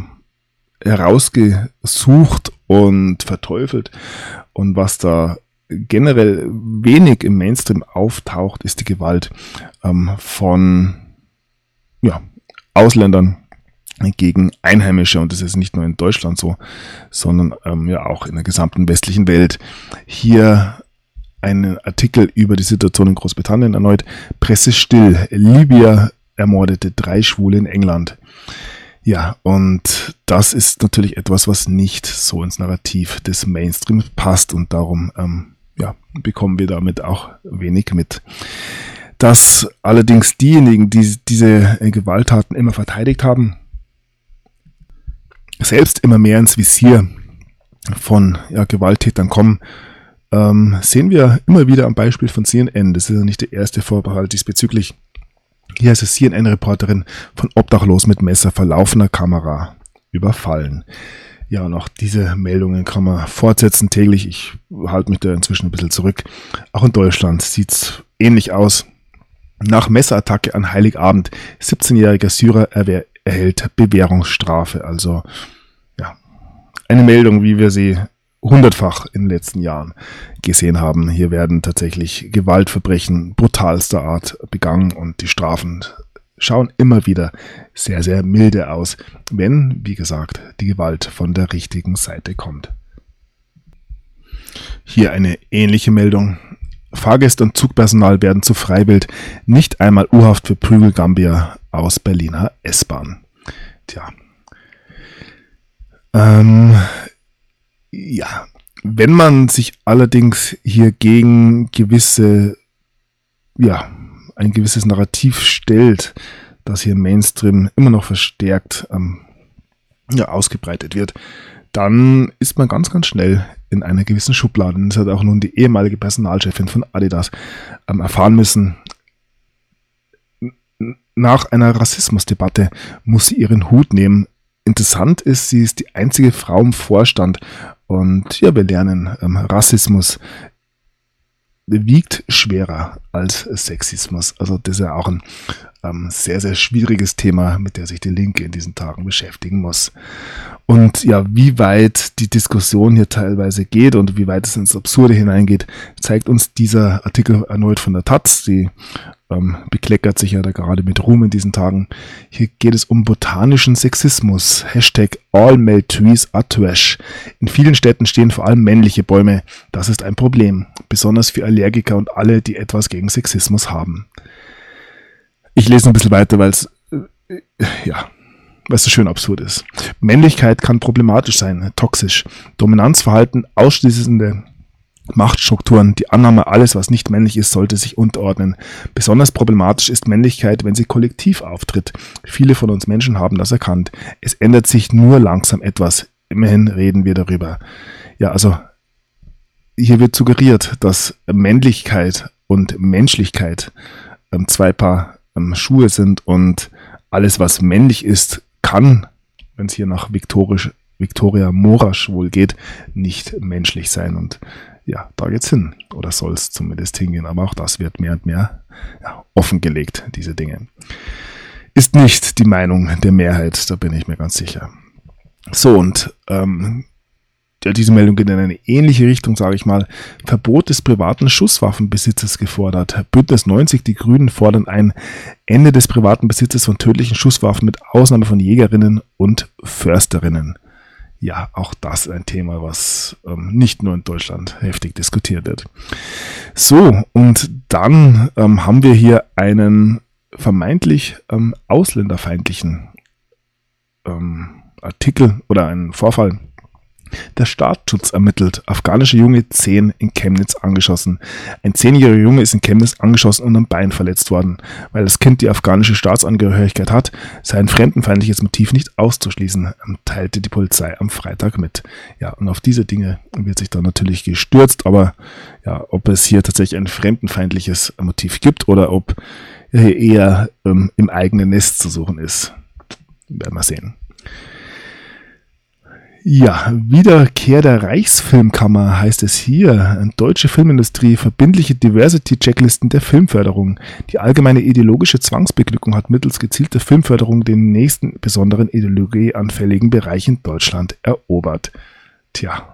herausgesucht und verteufelt. Und was da generell wenig im Mainstream auftaucht, ist die Gewalt von Ausländern gegen Einheimische. Und das ist nicht nur in Deutschland so, sondern auch in der gesamten westlichen Welt. Hier ein Artikel über die Situation in Großbritannien erneut. Presse still. Libyer ermordete 3 Schwule in England. Ja, und das ist natürlich etwas, was nicht so ins Narrativ des Mainstreams passt und darum bekommen wir damit auch wenig mit. Dass allerdings diejenigen, die diese Gewalttaten immer verteidigt haben, selbst immer mehr ins Visier von Gewalttätern kommen, sehen wir immer wieder am Beispiel von CNN. Das ist ja nicht der erste Vorbehalt diesbezüglich. Hier ist es CNN-Reporterin von Obdachlos mit Messer vor laufender Kamera überfallen. Ja, und auch diese Meldungen kann man fortsetzen täglich. Ich halte mich da inzwischen ein bisschen zurück. Auch in Deutschland sieht es ähnlich aus. Nach Messerattacke an Heiligabend, 17-jähriger Syrer erhält Bewährungsstrafe. Also eine Meldung, wie wir sie 100-fach in den letzten Jahren gesehen haben. Hier werden tatsächlich Gewaltverbrechen brutalster Art begangen und die Strafen schauen immer wieder sehr, sehr milde aus, wenn, wie gesagt, die Gewalt von der richtigen Seite kommt. Hier eine ähnliche Meldung. Fahrgäste und Zugpersonal werden zu Freiwild, nicht einmal U-Haft für Prügelgambier aus Berliner S-Bahn. Tja. Wenn man sich allerdings hier gegen ein gewisses Narrativ stellt, das hier im Mainstream immer noch verstärkt ausgebreitet wird, dann ist man ganz, ganz schnell in einer gewissen Schublade. Das hat auch nun die ehemalige Personalchefin von Adidas erfahren müssen. Nach einer Rassismusdebatte muss sie ihren Hut nehmen. Interessant ist, sie ist die einzige Frau im Vorstand und wir lernen, Rassismus wiegt schwerer als Sexismus. Also das ist ja auch ein sehr, sehr schwieriges Thema, mit der sich die Linke in diesen Tagen beschäftigen muss. Und wie weit die Diskussion hier teilweise geht und wie weit es ins Absurde hineingeht, zeigt uns dieser Artikel erneut von der Taz. Die bekleckert sich ja da gerade mit Ruhm in diesen Tagen. Hier geht es um botanischen Sexismus. Hashtag All Male Trees are Trash. In vielen Städten stehen vor allem männliche Bäume. Das ist ein Problem. Besonders für Allergiker und alle, die etwas gegen Sexismus haben. Ich lese ein bisschen weiter, weil es so schön absurd ist. Männlichkeit kann problematisch sein, toxisch. Dominanzverhalten, ausschließende Machtstrukturen, die Annahme, alles, was nicht männlich ist, sollte sich unterordnen. Besonders problematisch ist Männlichkeit, wenn sie kollektiv auftritt. Viele von uns Menschen haben das erkannt. Es ändert sich nur langsam etwas. Immerhin reden wir darüber. Ja, also hier wird suggeriert, dass Männlichkeit und Menschlichkeit 2 Paar Schuhe sind und alles, was männlich ist, kann, wenn es hier nach Victoria Morasch wohl geht, nicht menschlich sein. Und da geht's hin. Oder soll es zumindest hingehen. Aber auch das wird mehr und mehr offengelegt, diese Dinge. Ist nicht die Meinung der Mehrheit, da bin ich mir ganz sicher. So, und diese Meldung geht in eine ähnliche Richtung, sage ich mal. Verbot des privaten Schusswaffenbesitzes gefordert. Bündnis 90, die Grünen fordern ein Ende des privaten Besitzes von tödlichen Schusswaffen mit Ausnahme von Jägerinnen und Försterinnen. Ja, auch das ein Thema, was nicht nur in Deutschland heftig diskutiert wird. So, und dann haben wir hier einen vermeintlich ausländerfeindlichen Artikel oder einen Vorfall. Der Staatsschutz ermittelt. Afghanische Junge 10 in Chemnitz angeschossen. Ein 10-jähriger Junge ist in Chemnitz angeschossen und am Bein verletzt worden. Weil das Kind die afghanische Staatsangehörigkeit hat, sei ein fremdenfeindliches Motiv nicht auszuschließen, teilte die Polizei am Freitag mit. Ja, und auf diese Dinge wird sich dann natürlich gestürzt, aber ja, ob es hier tatsächlich ein fremdenfeindliches Motiv gibt oder ob eher im eigenen Nest zu suchen ist, werden wir sehen. Ja, Wiederkehr der Reichsfilmkammer heißt es hier. Deutsche Filmindustrie, verbindliche Diversity-Checklisten der Filmförderung. Die allgemeine ideologische Zwangsbeglückung hat mittels gezielter Filmförderung den nächsten besonderen ideologieanfälligen Bereich in Deutschland erobert. Tja.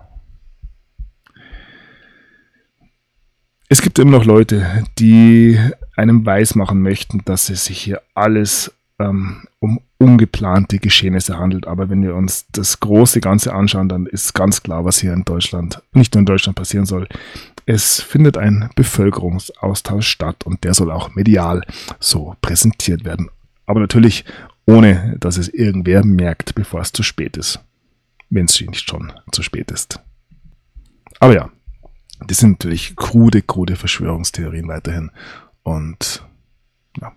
Es gibt immer noch Leute, die einem weismachen möchten, dass es sich hier alles um ungeplante Geschehnisse handelt. Aber wenn wir uns das große Ganze anschauen, dann ist ganz klar, was hier in Deutschland, nicht nur in Deutschland passieren soll. Es findet ein Bevölkerungsaustausch statt und der soll auch medial so präsentiert werden. Aber natürlich ohne, dass es irgendwer merkt, bevor es zu spät ist. Wenn es nicht schon zu spät ist. Aber ja, das sind natürlich krude Verschwörungstheorien weiterhin. Und ja.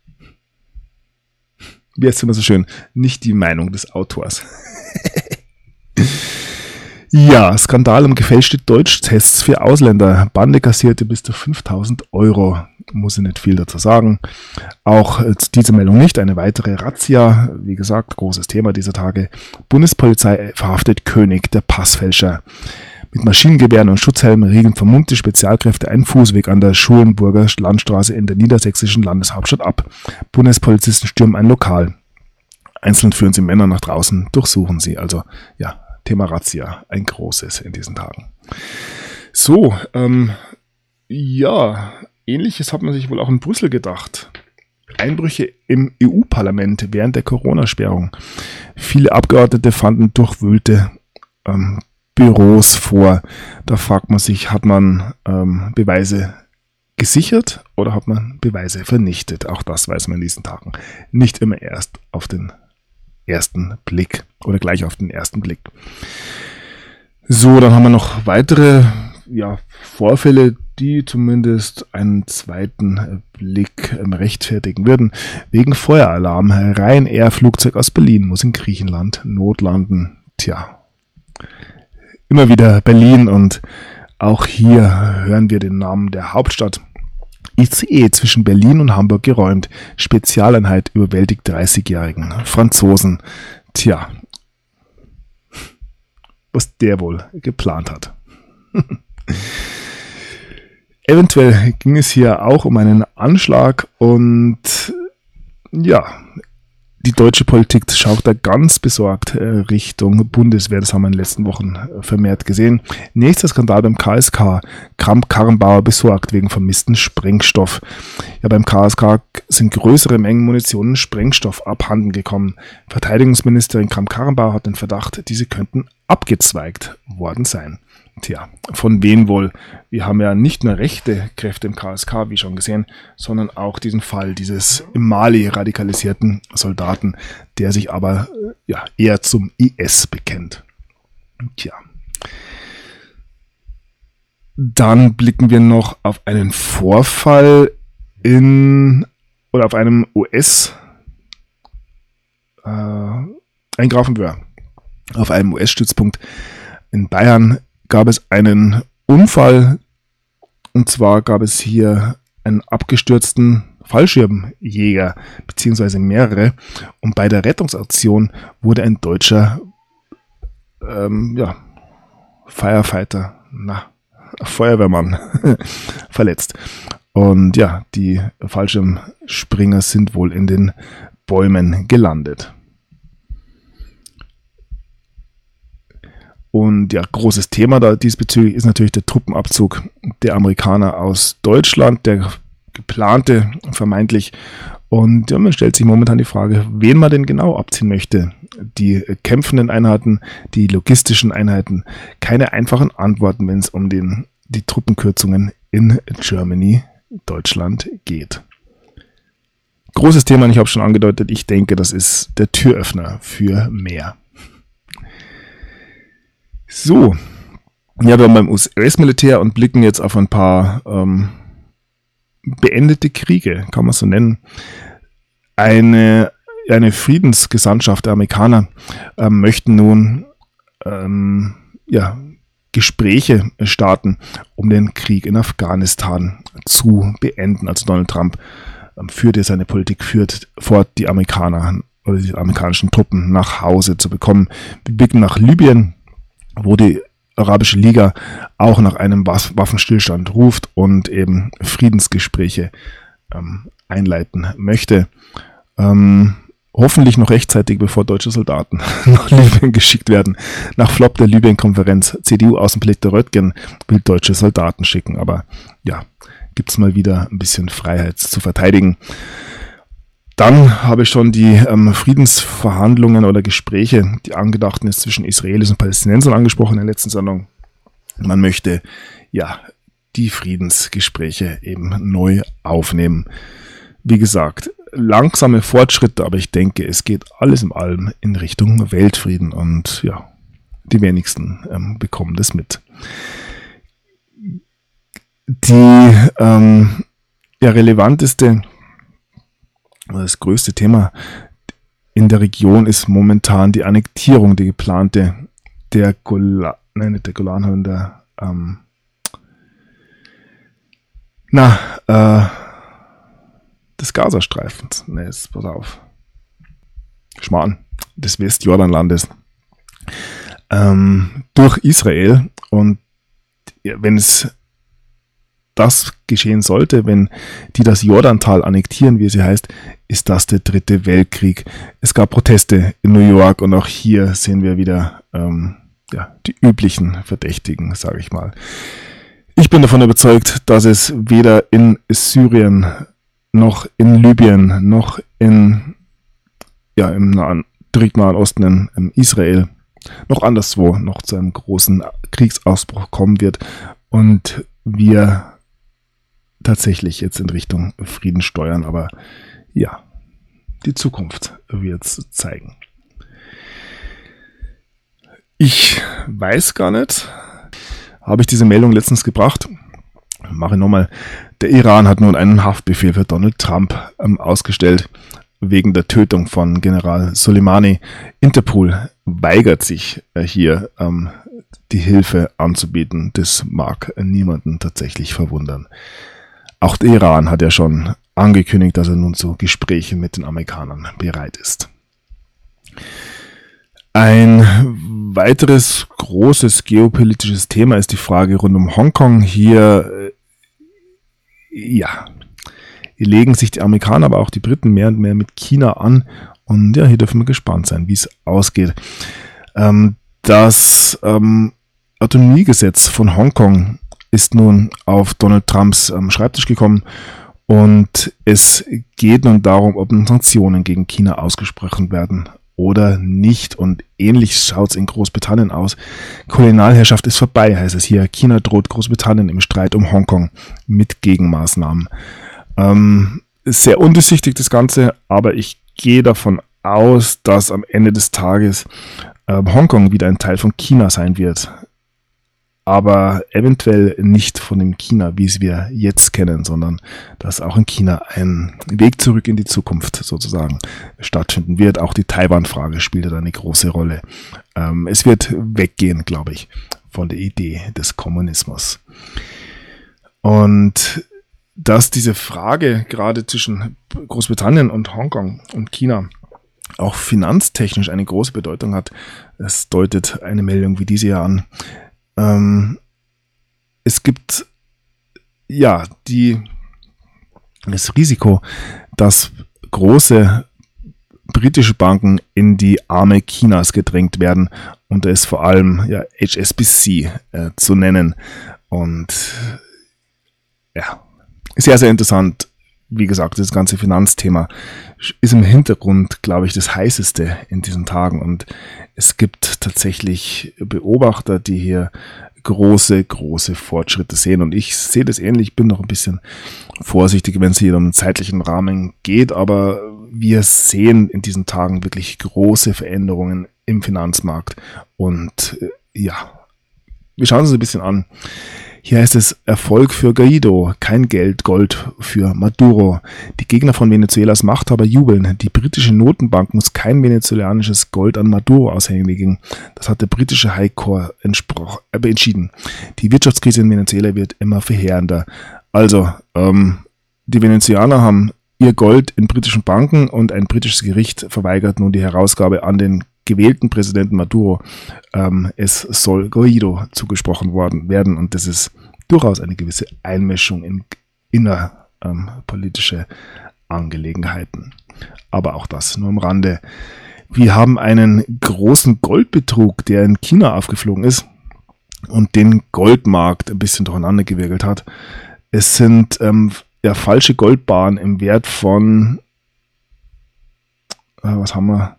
Wie heißt es immer so schön? Nicht die Meinung des Autors. Ja, Skandal um gefälschte Deutschtests für Ausländer. Bande kassierte bis zu 5.000 €. Muss ich nicht viel dazu sagen. Auch diese Meldung nicht. Eine weitere Razzia. Wie gesagt, großes Thema dieser Tage. Bundespolizei verhaftet König, der Passfälscher. Mit Maschinengewehren und Schutzhelmen riegeln vermummte Spezialkräfte einen Fußweg an der Schulenburger Landstraße in der niedersächsischen Landeshauptstadt ab. Bundespolizisten stürmen ein Lokal. Einzeln führen sie Männer nach draußen, durchsuchen sie. Also ja, Thema Razzia, ein großes in diesen Tagen. So, ja, Ähnliches hat man sich wohl auch in Brüssel gedacht. Einbrüche im EU-Parlament während der Corona-Sperrung. Viele Abgeordnete fanden durchwühlte Büros vor. Da fragt man sich, hat man Beweise gesichert oder hat man Beweise vernichtet? Auch das weiß man in diesen Tagen. Nicht immer erst auf den ersten Blick oder gleich auf den ersten Blick. So, dann haben wir noch weitere Vorfälle, die zumindest einen zweiten Blick rechtfertigen würden. Wegen Feueralarm. Ryanair-Flugzeug aus Berlin muss in Griechenland notlanden. Tja. Immer wieder Berlin und auch hier hören wir den Namen der Hauptstadt. ICE zwischen Berlin und Hamburg geräumt. Spezialeinheit überwältigt 30-jährigen Franzosen. Tja, was der wohl geplant hat. Eventuell ging es hier auch um einen Anschlag und ja, die deutsche Politik schaut da ganz besorgt Richtung Bundeswehr. Das haben wir in den letzten Wochen vermehrt gesehen. Nächster Skandal beim KSK. Kramp-Karrenbauer besorgt wegen vermissten Sprengstoff. Ja, beim KSK sind größere Mengen Munition und Sprengstoff abhanden gekommen. Verteidigungsministerin Kramp-Karrenbauer hat den Verdacht, diese könnten abgezweigt worden sein. Tja, von wem wohl? Wir haben ja nicht nur rechte Kräfte im KSK, wie schon gesehen, sondern auch diesen Fall dieses im Mali radikalisierten Soldaten, der sich aber eher zum IS bekennt. Tja. Dann blicken wir noch auf einen Vorfall auf einem ein Grafenwöhr. Auf einem US-Stützpunkt in Bayern gab es einen Unfall, und zwar gab es hier einen abgestürzten Fallschirmjäger, beziehungsweise mehrere, und bei der Rettungsaktion wurde ein deutscher Feuerwehrmann verletzt. Und ja, die Fallschirmspringer sind wohl in den Bäumen gelandet. Und ja, großes Thema da diesbezüglich ist natürlich der Truppenabzug der Amerikaner aus Deutschland, der geplante vermeintlich. Und ja, man stellt sich momentan die Frage, wen man denn genau abziehen möchte. Die kämpfenden Einheiten, die logistischen Einheiten. Keine einfachen Antworten, wenn es um die Truppenkürzungen in Germany, Deutschland geht. Großes Thema, und ich habe schon angedeutet, ich denke, das ist der Türöffner für mehr. So, ja, wir haben beim US-Militär und blicken jetzt auf ein paar beendete Kriege, kann man so nennen. Eine Friedensgesandtschaft der Amerikaner möchten nun Gespräche starten, um den Krieg in Afghanistan zu beenden. Also Donald Trump führt seine Politik fort, die Amerikaner oder die amerikanischen Truppen nach Hause zu bekommen. Wir blicken nach Libyen, wo die Arabische Liga auch nach einem Waffenstillstand ruft und eben Friedensgespräche einleiten möchte. Hoffentlich noch rechtzeitig, bevor deutsche Soldaten nach Libyen geschickt werden. Nach Flop der Libyen-Konferenz, CDU-Außenpolitiker Röttgen will deutsche Soldaten schicken. Aber ja, gibt es mal wieder ein bisschen Freiheit zu verteidigen. Dann habe ich schon die Friedensverhandlungen oder Gespräche, die angedachten ist zwischen Israelis und Palästinensern angesprochen in der letzten Sendung. Man möchte ja die Friedensgespräche eben neu aufnehmen. Wie gesagt, langsame Fortschritte, aber ich denke, es geht alles in allem in Richtung Weltfrieden und ja, die wenigsten bekommen das mit. Die relevanteste, das größte Thema in der Region ist momentan die Annektierung, die geplante des Gazastreifens. Pass auf. Schmarrn, des Westjordanlandes. Durch Israel. Und wenn es das geschehen sollte, wenn die das Jordantal annektieren, wie sie heißt, ist das der dritte Weltkrieg. Es gab Proteste in New York und auch hier sehen wir wieder die üblichen Verdächtigen, sage ich mal. Ich bin davon überzeugt, dass es weder in Syrien noch in Libyen noch im direkt Nahen Osten in Israel noch anderswo noch zu einem großen Kriegsausbruch kommen wird und wir tatsächlich jetzt in Richtung Frieden steuern, aber ja, die Zukunft wird es zeigen. Ich weiß gar nicht, habe ich diese Meldung letztens gebracht? Mache ich nochmal. Der Iran hat nun einen Haftbefehl für Donald Trump ausgestellt, wegen der Tötung von General Soleimani. Interpol weigert sich hier die Hilfe anzubieten. Das mag niemanden tatsächlich verwundern. Auch der Iran hat ja schon angekündigt, dass er nun zu Gesprächen mit den Amerikanern bereit ist. Ein weiteres großes geopolitisches Thema ist die Frage rund um Hongkong. Hier legen sich die Amerikaner, aber auch die Briten mehr und mehr mit China an. Und ja, hier dürfen wir gespannt sein, wie es ausgeht. Das Autonomiegesetz von Hongkong ist nun auf Donald Trumps Schreibtisch gekommen und es geht nun darum, ob Sanktionen gegen China ausgesprochen werden oder nicht. Und ähnlich schaut es in Großbritannien aus. Kolonialherrschaft ist vorbei, heißt es hier. China droht Großbritannien im Streit um Hongkong mit Gegenmaßnahmen. Ist sehr undurchsichtig das Ganze, aber ich gehe davon aus, dass am Ende des Tages Hongkong wieder ein Teil von China sein wird. Aber eventuell nicht von dem China, wie es wir jetzt kennen, sondern dass auch in China ein Weg zurück in die Zukunft sozusagen stattfinden wird. Auch die Taiwan-Frage spielt da eine große Rolle. Es wird weggehen, glaube ich, von der Idee des Kommunismus. Und dass diese Frage gerade zwischen Großbritannien und Hongkong und China auch finanztechnisch eine große Bedeutung hat, das deutet eine Meldung wie diese hier an. Es gibt das Risiko, dass große britische Banken in die Arme Chinas gedrängt werden. Und da ist vor allem HSBC zu nennen. Und ja, sehr, sehr interessant. Wie gesagt, das ganze Finanzthema ist im Hintergrund, glaube ich, das heißeste in diesen Tagen. Und es gibt tatsächlich Beobachter, die hier große, große Fortschritte sehen. Und ich sehe das ähnlich, bin noch ein bisschen vorsichtig, wenn es hier um einen zeitlichen Rahmen geht. Aber wir sehen in diesen Tagen wirklich große Veränderungen im Finanzmarkt. Und ja, wir schauen uns ein bisschen an. Hier heißt es Erfolg für Guaido, kein Gold für Maduro. Die Gegner von Venezuelas Machthaber jubeln. Die britische Notenbank muss kein venezuelanisches Gold an Maduro aushändigen. Das hat der britische High Court entschieden. Die Wirtschaftskrise in Venezuela wird immer verheerender. Also, die Venezuelaner haben ihr Gold in britischen Banken und ein britisches Gericht verweigert nun die Herausgabe an den gewählten Präsidenten Maduro. Es soll Guaido zugesprochen werden und das ist durchaus eine gewisse Einmischung in innerpolitische Angelegenheiten. Aber auch das nur am Rande. Wir haben einen großen Goldbetrug, der in China aufgeflogen ist und den Goldmarkt ein bisschen durcheinandergewirbelt hat. Es sind falsche Goldbarren im Wert von was haben wir?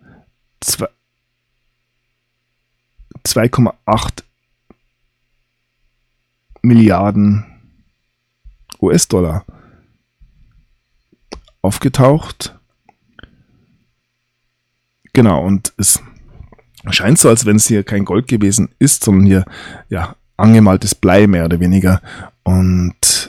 2,8 Milliarden US-Dollar aufgetaucht. Genau, und es scheint so, als wenn es hier kein Gold gewesen ist, sondern hier angemaltes Blei mehr oder weniger. Und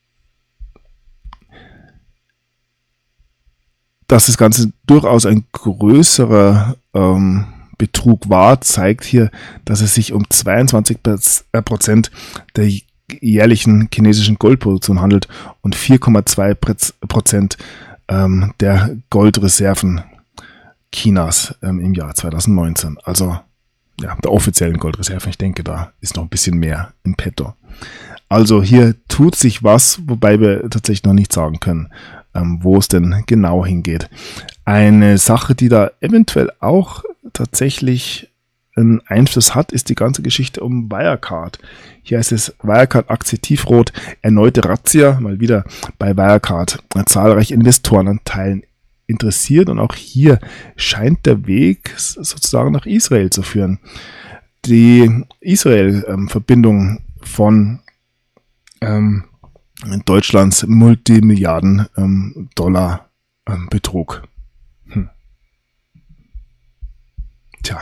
dass das Ganze durchaus ein größerer Betrug war, zeigt hier, dass es sich um 22% der jährlichen chinesischen Goldproduktion handelt und 4,2% der Goldreserven Chinas im Jahr 2019. Also der offiziellen Goldreserven. Ich denke, da ist noch ein bisschen mehr im Petto. Also hier tut sich was, wobei wir tatsächlich noch nicht sagen können, wo es denn genau hingeht. Eine Sache, die da eventuell auch tatsächlich einen Einfluss hat, ist die ganze Geschichte um Wirecard. Hier heißt es Wirecard-Aktie tiefrot, erneute Razzia, mal wieder bei Wirecard. Zahlreiche Investoren an Teilen interessiert und auch hier scheint der Weg sozusagen nach Israel zu führen. Die Israel-Verbindung von Deutschlands Multimilliarden Dollar Betrug. Tja.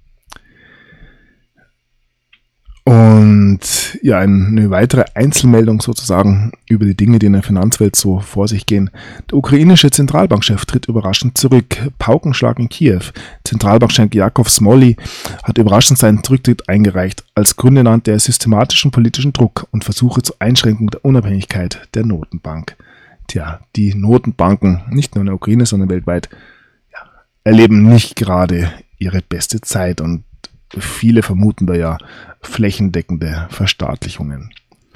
Und eine weitere Einzelmeldung sozusagen über die Dinge, die in der Finanzwelt so vor sich gehen. Der ukrainische Zentralbankchef tritt überraschend zurück. Paukenschlag in Kiew. Zentralbankchef Jakov Smolny hat überraschend seinen Rücktritt eingereicht. Als Gründe nannte er systematischen politischen Druck und Versuche zur Einschränkung der Unabhängigkeit der Notenbank. Tja, die Notenbanken, nicht nur in der Ukraine, sondern weltweit, erleben nicht gerade ihre beste Zeit und viele vermuten da flächendeckende Verstaatlichungen.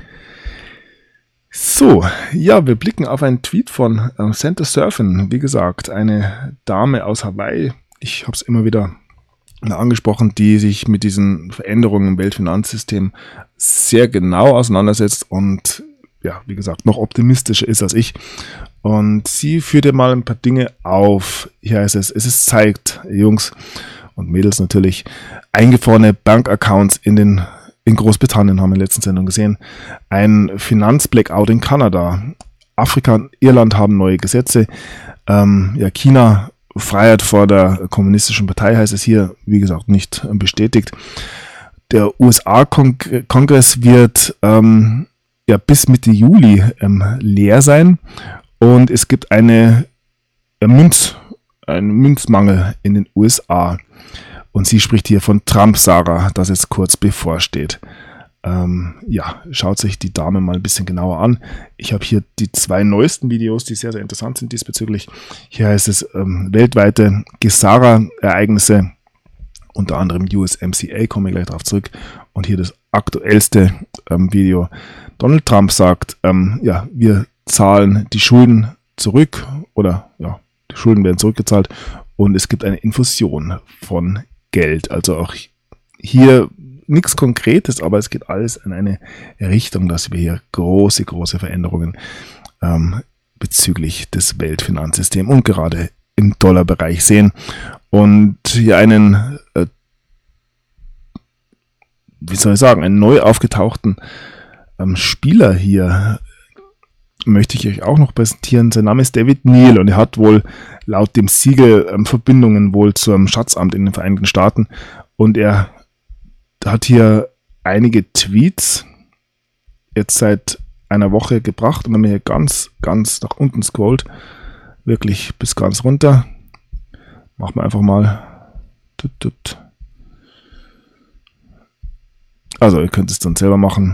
So, wir blicken auf einen Tweet von Santa Surfin. Wie gesagt, eine Dame aus Hawaii. Ich habe es immer wieder angesprochen, die sich mit diesen Veränderungen im Weltfinanzsystem sehr genau auseinandersetzt und wie gesagt, noch optimistischer ist als ich. Und sie führte mal ein paar Dinge auf. Hier heißt es ist Zeit, Jungs und Mädels natürlich, eingefrorene Bankaccounts in Großbritannien, haben wir in der letzten Sendung gesehen. Ein Finanzblackout in Kanada. Afrika und Irland haben neue Gesetze. China, Freiheit vor der kommunistischen Partei, heißt es hier, wie gesagt, nicht bestätigt. Der USA-Kongress wird bis Mitte Juli leer sein und es gibt einen Münzmangel in den USA. Und sie spricht hier von Trump-Sarah, das jetzt kurz bevorsteht. Schaut sich die Dame mal ein bisschen genauer an. Ich habe hier die 2 neuesten Videos, die sehr, sehr interessant sind diesbezüglich. Hier heißt es weltweite Gesara-Ereignisse, unter anderem USMCA, komme ich gleich darauf zurück. Und hier das aktuellste Video. Donald Trump sagt, wir zahlen die Schulden zurück oder die Schulden werden zurückgezahlt und es gibt eine Infusion von Geld. Also auch hier nichts Konkretes, aber es geht alles in eine Richtung, dass wir hier große Veränderungen bezüglich des Weltfinanzsystems und gerade im Dollarbereich sehen. Und hier einen, einen neu aufgetauchten Spieler hier möchte ich euch auch noch präsentieren. Sein Name ist David Neal und er hat wohl laut dem Siegel Verbindungen wohl zum Schatzamt in den Vereinigten Staaten und er hat hier einige Tweets jetzt seit einer Woche gebracht und wenn man hier ganz nach unten scrollt, wirklich bis ganz runter, machen wir einfach mal. Also ihr könnt es dann selber machen.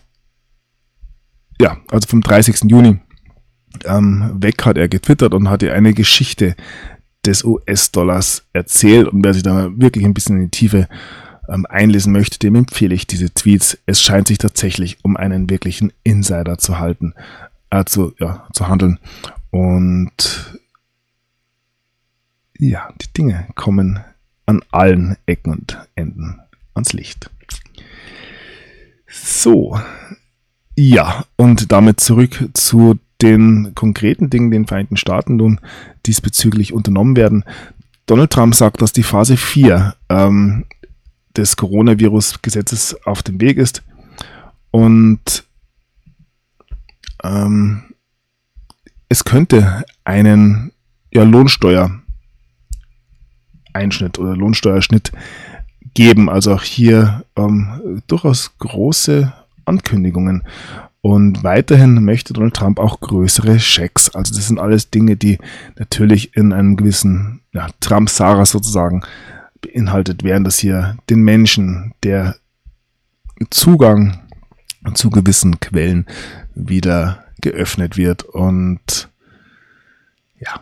Ja, also vom 30. Juni weg hat er getwittert und hat hier eine Geschichte des US-Dollars erzählt und wer sich da wirklich ein bisschen in die Tiefe einlesen möchte, dem empfehle ich diese Tweets. Es scheint sich tatsächlich um einen wirklichen Insider zu handeln. Und ja, die Dinge kommen an allen Ecken und Enden ans Licht. So, ja, und damit zurück zu den konkreten Dingen, die in den Vereinigten Staaten nun diesbezüglich unternommen werden. Donald Trump sagt, dass die Phase 4 des Coronavirus-Gesetzes auf dem Weg ist und es könnte einen Lohnsteuereinschnitt oder Lohnsteuerschnitt geben, also auch hier durchaus große Ankündigungen. Und weiterhin möchte Donald Trump auch größere Schecks. Also das sind alles Dinge, die natürlich in einem gewissen Trump-Sara sozusagen beinhaltet werden, dass hier den Menschen der Zugang zu gewissen Quellen wieder geöffnet wird. Und ja,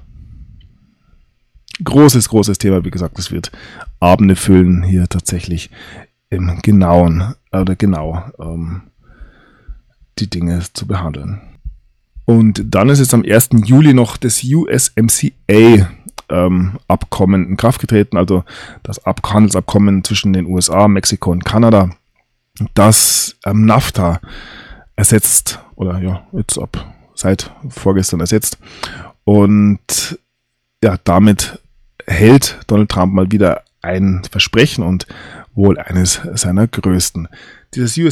großes Thema, wie gesagt, es wird Abende füllen, hier tatsächlich im genau die Dinge zu behandeln. Und dann ist jetzt am 1. Juli noch das USMCA Abkommen in Kraft getreten, also das Handelsabkommen zwischen den USA, Mexiko und Kanada, das NAFTA ersetzt, oder ja, jetzt seit vorgestern ersetzt. Und ja, damit hält Donald Trump mal wieder ein Versprechen und wohl eines seiner größten. Diesem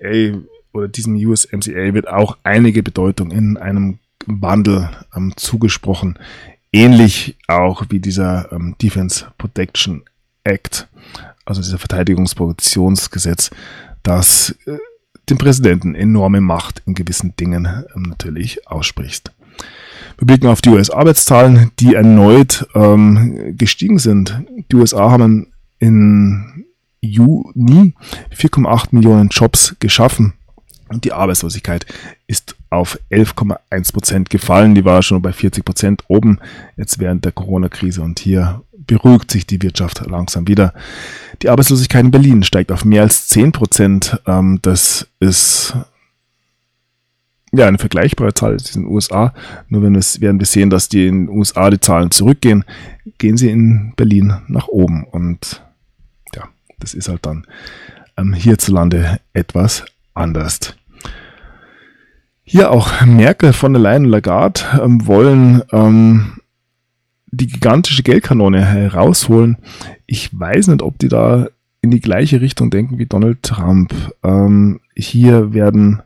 USMCA wird auch einige Bedeutung in einem Wandel zugesprochen. Ähnlich auch wie dieser Defense Protection Act, also dieser Verteidigungsproduktionsgesetz, das dem Präsidenten enorme Macht in gewissen Dingen natürlich ausspricht. Wir blicken auf die US-Arbeitszahlen, die erneut gestiegen sind. Die USA haben in Juni 4,8 Millionen Jobs geschaffen. Und die Arbeitslosigkeit ist auf 11,1% gefallen. Die war schon bei 40% oben, jetzt während der Corona-Krise. Und hier beruhigt sich die Wirtschaft langsam wieder. Die Arbeitslosigkeit in Berlin steigt auf mehr als 10%. Das ist eine vergleichbare Zahl in den USA. Nur werden wir sehen, dass in den USA die Zahlen zurückgehen, gehen sie in Berlin nach oben. Und ja, das ist halt dann hierzulande etwas anders. Hier auch Merkel, von der Leyen und Lagarde wollen die gigantische Geldkanone herausholen. Ich weiß nicht, ob die da in die gleiche Richtung denken wie Donald Trump. Hier werden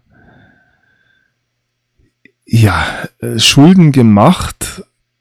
Schulden gemacht.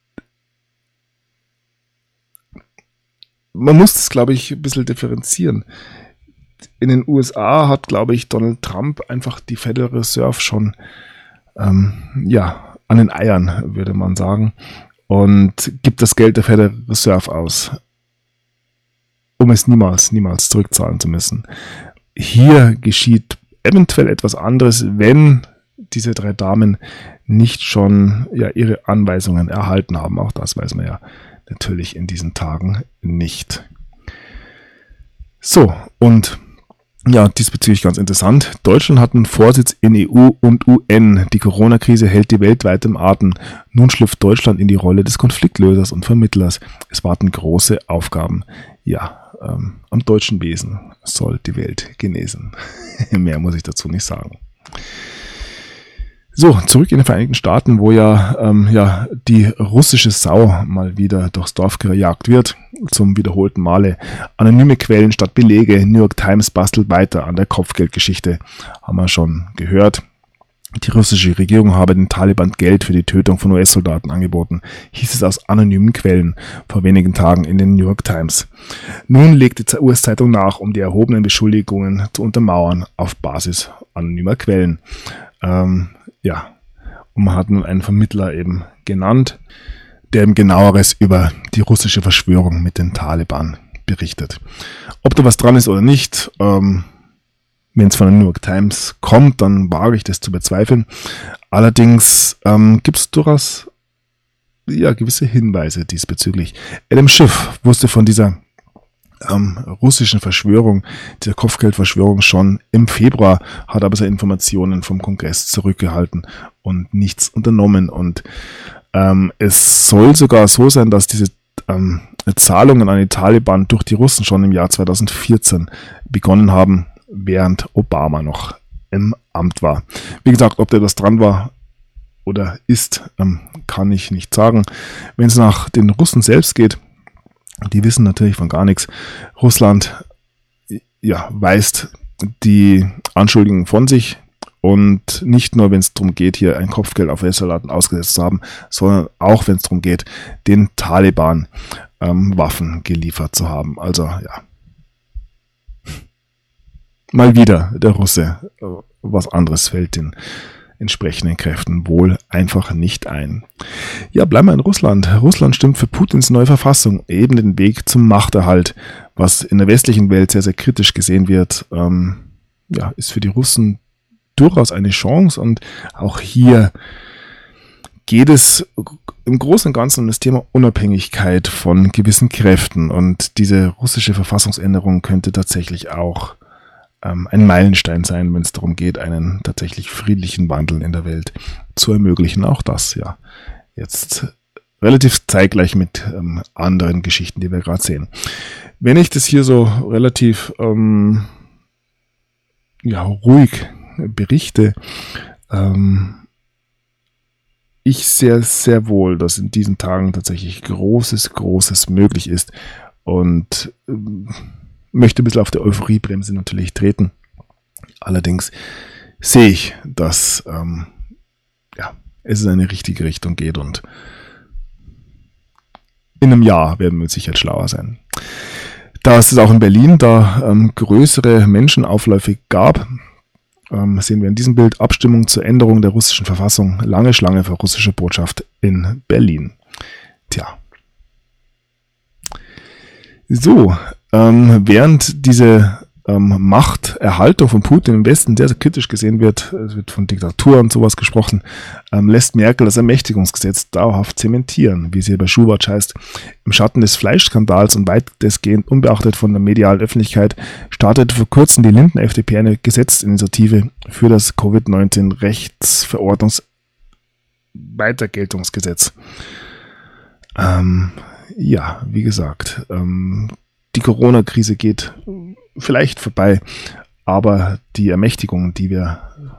Man muss das, glaube ich, ein bisschen differenzieren. In den USA hat, glaube ich, Donald Trump einfach die Federal Reserve schon an den Eiern, würde man sagen, und gibt das Geld der Federal Reserve aus, um es niemals zurückzahlen zu müssen. Hier geschieht eventuell etwas anderes, wenn diese drei Damen nicht schon ihre Anweisungen erhalten haben. Auch das weiß man ja natürlich in diesen Tagen nicht. So, und Ja, diesbezüglich ganz interessant. Deutschland hat einen Vorsitz in EU und UN. Die Corona-Krise hält die weltweit im Atem. Nun schlüpft Deutschland in die Rolle des Konfliktlösers und Vermittlers. Es warten große Aufgaben. Ja, am deutschen Wesen soll die Welt genesen. Mehr muss ich dazu nicht sagen. So, zurück in den Vereinigten Staaten, wo ja die russische Sau mal wieder durchs Dorf gejagt wird, zum wiederholten Male. Anonyme Quellen statt Belege. New York Times bastelt weiter an der Kopfgeldgeschichte. Haben wir schon gehört. Die russische Regierung habe den Taliban Geld für die Tötung von US-Soldaten angeboten, hieß es aus anonymen Quellen vor wenigen Tagen in den New York Times. Nun legt die US-Zeitung nach, um die erhobenen Beschuldigungen zu untermauern auf Basis anonymer Quellen. Und man hat nun einen Vermittler eben genannt, der eben genaueres über die russische Verschwörung mit den Taliban berichtet. Ob da was dran ist oder nicht, wenn es von der New York Times kommt, dann wage ich das zu bezweifeln. Allerdings gibt es durchaus gewisse Hinweise diesbezüglich. Adam Schiff wusste von dieser russischen Verschwörung, dieser Kopfgeldverschwörung schon im Februar, hat aber seine Informationen vom Kongress zurückgehalten und nichts unternommen. Und es soll sogar so sein, dass diese Zahlungen an die Taliban durch die Russen schon im Jahr 2014 begonnen haben, während Obama noch im Amt war. Wie gesagt, ob da etwas dran war oder ist, kann ich nicht sagen. Wenn es nach den Russen selbst geht, die wissen natürlich von gar nichts. Russland weist die Anschuldigungen von sich und nicht nur, wenn es darum geht, hier ein Kopfgeld auf US-Soldaten ausgesetzt zu haben, sondern auch, wenn es darum geht, den Taliban Waffen geliefert zu haben. Also ja, mal wieder der Russe. Was anderes fällt den entsprechenden Kräften wohl einfach nicht ein. Ja, bleiben wir in Russland. Russland stimmt für Putins neue Verfassung eben den Weg zum Machterhalt, was in der westlichen Welt sehr, sehr kritisch gesehen wird. Ist für die Russen durchaus eine Chance und auch hier geht es im Großen und Ganzen um das Thema Unabhängigkeit von gewissen Kräften und diese russische Verfassungsänderung könnte tatsächlich auch ein Meilenstein sein, wenn es darum geht, einen tatsächlich friedlichen Wandel in der Welt zu ermöglichen. Auch das jetzt relativ zeitgleich mit anderen Geschichten, die wir gerade sehen. Wenn ich das hier so relativ ruhig berichte, ich sehe sehr wohl, dass in diesen Tagen tatsächlich Großes möglich ist und möchte ein bisschen auf der Euphoriebremse natürlich treten. Allerdings sehe ich, dass es in eine richtige Richtung geht und in einem Jahr werden wir mit Sicherheit schlauer sein. Da es auch in Berlin größere Menschenaufläufe gab, sehen wir in diesem Bild Abstimmung zur Änderung der russischen Verfassung. Lange Schlange für russische Botschaft in Berlin. Tja. So, während diese Machterhaltung von Putin im Westen sehr, sehr kritisch gesehen wird, es wird von Diktatur und sowas gesprochen, lässt Merkel das Ermächtigungsgesetz dauerhaft zementieren, wie es hier bei Schuwatsch heißt. Im Schatten des Fleischskandals und weitestgehend unbeachtet von der medialen Öffentlichkeit startete vor kurzem die Linden-FDP eine Gesetzesinitiative für das Covid-19-Rechtsverordnungsweitergeltungsgesetz. Wie gesagt, die Corona-Krise geht vielleicht vorbei, aber die Ermächtigungen, die wir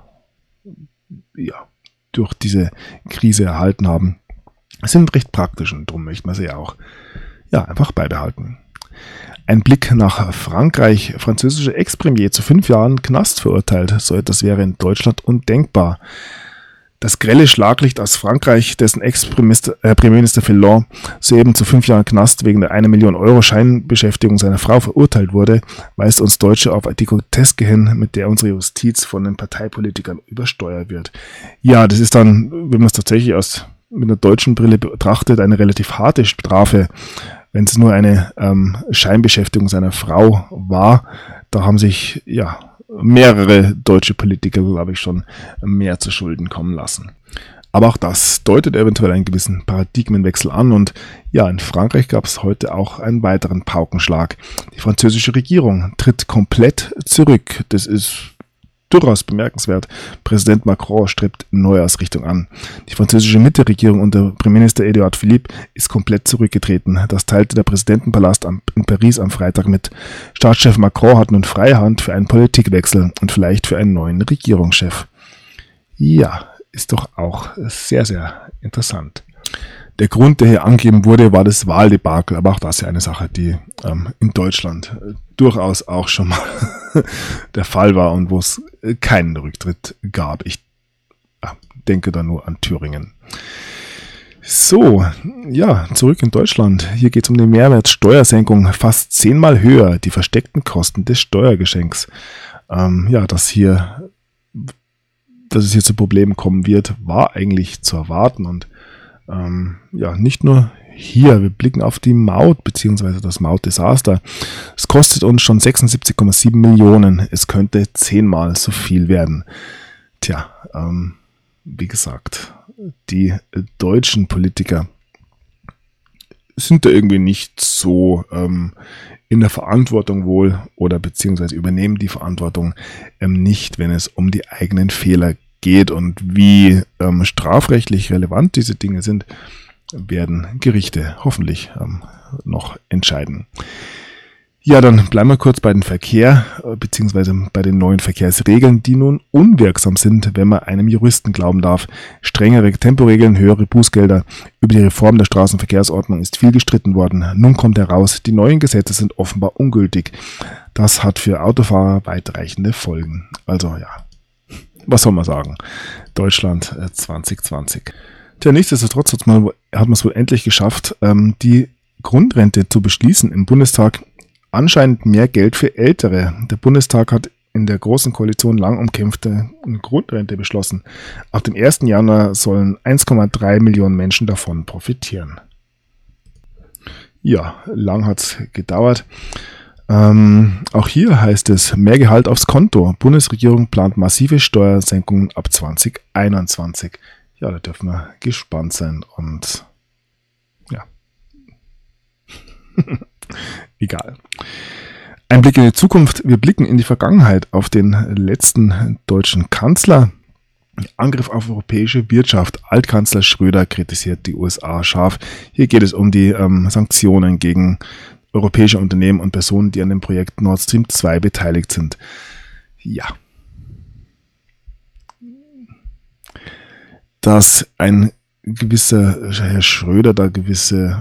durch diese Krise erhalten haben, sind recht praktisch und darum möchten wir sie auch einfach beibehalten. Ein Blick nach Frankreich. Französischer Ex-Premier zu 5 Jahren Knast verurteilt. So etwas wäre in Deutschland undenkbar. Das grelle Schlaglicht aus Frankreich, dessen Ex-Premierminister Fillon soeben zu 5 Jahren Knast wegen der 1 Million Euro Scheinbeschäftigung seiner Frau verurteilt wurde, weist uns Deutsche auf die Groteske hin, mit der unsere Justiz von den Parteipolitikern übersteuert wird. Ja, das ist dann, wenn man es tatsächlich mit einer deutschen Brille betrachtet, eine relativ harte Strafe, wenn es nur eine Scheinbeschäftigung seiner Frau war. Da haben sich mehrere deutsche Politiker, glaube ich, schon mehr zu Schulden kommen lassen. Aber auch das deutet eventuell einen gewissen Paradigmenwechsel an. Und ja, in Frankreich gab es heute auch einen weiteren Paukenschlag. Die französische Regierung tritt komplett zurück. Das ist durchaus bemerkenswert. Präsident Macron strebt Neuausrichtung an. Die französische Mitte-Regierung unter Premierminister Édouard Philippe ist komplett zurückgetreten. Das teilte der Präsidentenpalast in Paris am Freitag mit. Staatschef Macron hat nun freie Hand für einen Politikwechsel und vielleicht für einen neuen Regierungschef. Ja, ist doch auch sehr, sehr interessant. Der Grund, der hier angegeben wurde, war das Wahldebakel, aber auch das ist ja eine Sache, die in Deutschland durchaus auch schon mal der Fall war und wo es keinen Rücktritt gab. Ich denke da nur an Thüringen. So, ja, zurück in Deutschland. Hier geht es um die Mehrwertsteuersenkung, fast 10-mal höher, die versteckten Kosten des Steuergeschenks. Dass es hier zu Problemen kommen wird, war eigentlich zu erwarten und nicht nur hier, wir blicken auf die Maut bzw. das Mautdesaster. Es kostet uns schon 76,7 Millionen. Es könnte 10-mal so viel werden. Tja, wie gesagt, die deutschen Politiker sind da irgendwie nicht so in der Verantwortung wohl oder beziehungsweise übernehmen die Verantwortung nicht, wenn es um die eigenen Fehler geht und wie strafrechtlich relevant diese Dinge sind, werden Gerichte hoffentlich noch entscheiden. Ja, dann bleiben wir kurz bei dem Verkehr, beziehungsweise bei den neuen Verkehrsregeln, die nun unwirksam sind, wenn man einem Juristen glauben darf. Strengere Temporegeln, höhere Bußgelder. Über die Reform der Straßenverkehrsordnung ist viel gestritten worden. Nun kommt heraus, die neuen Gesetze sind offenbar ungültig. Das hat für Autofahrer weitreichende Folgen. Also ja, was soll man sagen? Deutschland 2020. Nichtsdestotrotz hat man es wohl endlich geschafft, die Grundrente zu beschließen im Bundestag. Anscheinend mehr Geld für Ältere. Der Bundestag hat in der Großen Koalition lang umkämpfte Grundrente beschlossen. Ab dem 1. Januar sollen 1,3 Millionen Menschen davon profitieren. Ja, lang hat es gedauert. Auch hier heißt es, mehr Gehalt aufs Konto. Bundesregierung plant massive Steuersenkungen ab 2021. Ja, da dürfen wir gespannt sein und ja, egal. Ein Blick in die Zukunft. Wir blicken in die Vergangenheit auf den letzten deutschen Kanzler. Angriff auf europäische Wirtschaft. Altkanzler Schröder kritisiert die USA scharf. Hier geht es um die Sanktionen gegen europäische Unternehmen und Personen, die an dem Projekt Nord Stream 2 beteiligt sind. Ja. Dass ein gewisser Herr Schröder da gewisse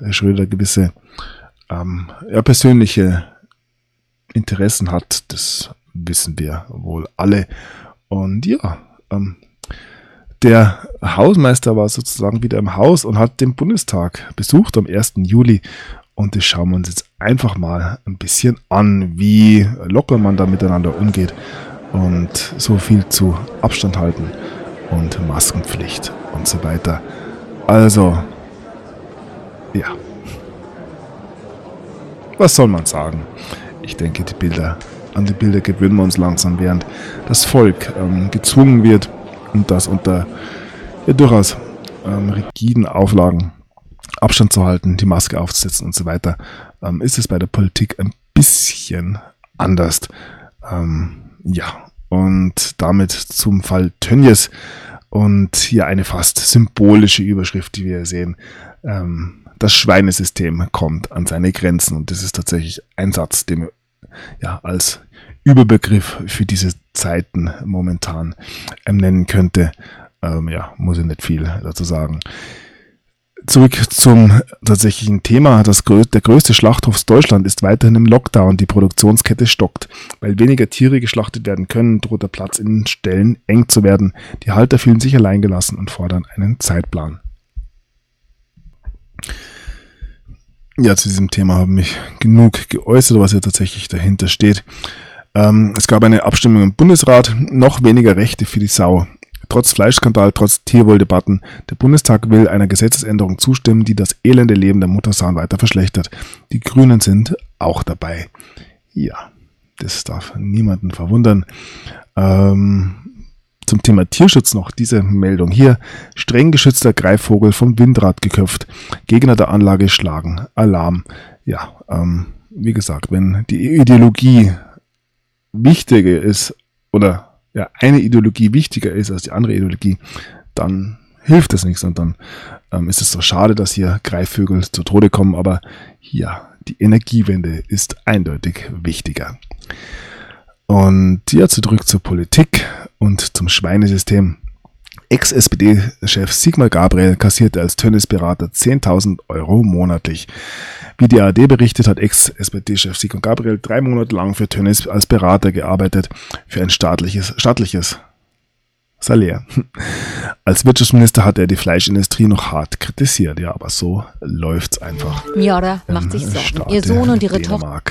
persönliche Interessen hat, das wissen wir wohl alle. Und ja, der Hausmeister war sozusagen wieder im Haus und hat den Bundestag besucht am 1. Juli. Und das schauen wir uns jetzt einfach mal ein bisschen an, wie locker man da miteinander umgeht und so viel zu Abstand halten und Maskenpflicht und so weiter. Also, ja. Was soll man sagen? Ich denke, an die Bilder gewöhnen wir uns langsam, während das Volk gezwungen wird und das unter durchaus rigiden Auflagen Abstand zu halten, die Maske aufzusetzen und so weiter, ist es bei der Politik ein bisschen anders. Und damit zum Fall Tönnies und hier eine fast symbolische Überschrift, die wir sehen. Das Schweinesystem kommt an seine Grenzen und das ist tatsächlich ein Satz, den man als Überbegriff für diese Zeiten momentan nennen könnte. Muss ich nicht viel dazu sagen. Zurück zum tatsächlichen Thema. Der größte Schlachthof Deutschland ist weiterhin im Lockdown. Die Produktionskette stockt. Weil weniger Tiere geschlachtet werden können, droht der Platz in den Ställen eng zu werden. Die Halter fühlen sich alleingelassen und fordern einen Zeitplan. Ja, zu diesem Thema habe ich genug geäußert, was ja tatsächlich dahinter steht. Es gab eine Abstimmung im Bundesrat. Noch weniger Rechte für die Sau. Trotz Fleischskandal, trotz Tierwohldebatten, der Bundestag will einer Gesetzesänderung zustimmen, die das elende Leben der Muttersahn weiter verschlechtert. Die Grünen sind auch dabei. Ja, das darf niemanden verwundern. Zur zum Thema Tierschutz noch diese Meldung hier. Streng geschützter Greifvogel vom Windrad geköpft. Gegner der Anlage schlagen Alarm. Ja, wie gesagt, wenn die Ideologie wichtiger ist oder ja, eine Ideologie wichtiger ist als die andere Ideologie, dann hilft das nichts und dann ist es so schade, dass hier Greifvögel zu Tode kommen, aber ja, die Energiewende ist eindeutig wichtiger. Und ja, zurück zur Politik und zum Schweinesystem. Ex-SPD-Chef Sigmar Gabriel kassierte als Tönnies-Berater 10.000 Euro monatlich. Wie die ARD berichtet, hat Ex-SPD-Chef Sigmar Gabriel 3 Monate lang für Tönnies als Berater gearbeitet, für ein staatliches Salär. Als Wirtschaftsminister hat er die Fleischindustrie noch hart kritisiert. Ja, aber so läuft's einfach. Miara macht sich Sorgen. Ihr Sohn und ihre Tochter.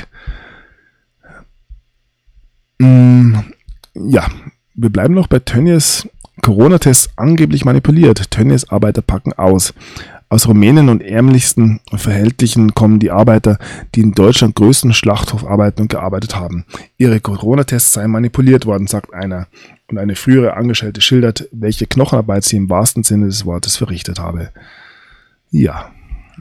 Ja, wir bleiben noch bei Tönnies. Corona-Tests angeblich manipuliert. Tönnies Arbeiter packen aus. Aus Rumänien und ärmlichsten Verhältnissen kommen die Arbeiter, die in Deutschland größten Schlachthof arbeiten und gearbeitet haben. Ihre Corona-Tests seien manipuliert worden, sagt einer. Und eine frühere Angestellte schildert, welche Knochenarbeit sie im wahrsten Sinne des Wortes verrichtet habe. Ja,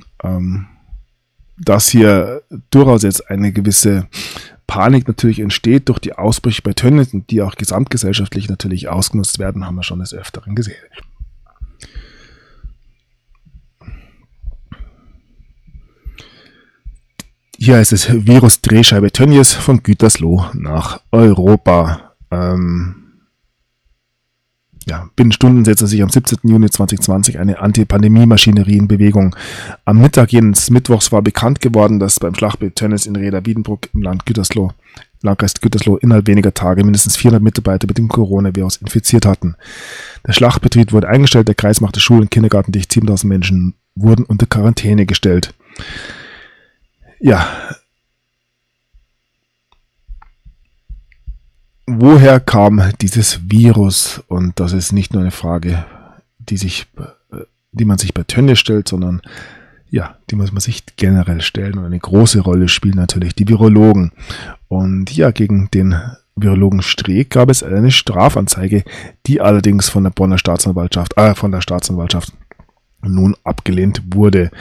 dass hier durchaus jetzt eine gewisse Panik natürlich entsteht durch die Ausbrüche bei Tönnies und die auch gesamtgesellschaftlich natürlich ausgenutzt werden, haben wir schon des Öfteren gesehen. Hier heißt es Virus-Drehscheibe Tönnies von Gütersloh nach Europa. Binnen Stunden setzte sich am 17. Juni 2020 eine Anti-Pandemie-Maschinerie in Bewegung. Am Mittag jenes Mittwochs war bekannt geworden, dass beim Schlachtfeld Tönnies in Rheda-Wiedenbrück im Landkreis Gütersloh innerhalb weniger Tage mindestens 400 Mitarbeiter mit dem Coronavirus infiziert hatten. Der Schlachtbetrieb wurde eingestellt, der Kreis machte Schulen und Kindergarten dicht, 7.000 Menschen wurden unter Quarantäne gestellt. Ja. Woher kam dieses Virus? Und das ist nicht nur eine Frage, die man sich bei Tönnies stellt, sondern ja, die muss man sich generell stellen. Und eine große Rolle spielen natürlich die Virologen. Und ja, gegen den Virologen Streeck gab es eine Strafanzeige, die allerdings von der Bonner Staatsanwaltschaft nun abgelehnt wurde.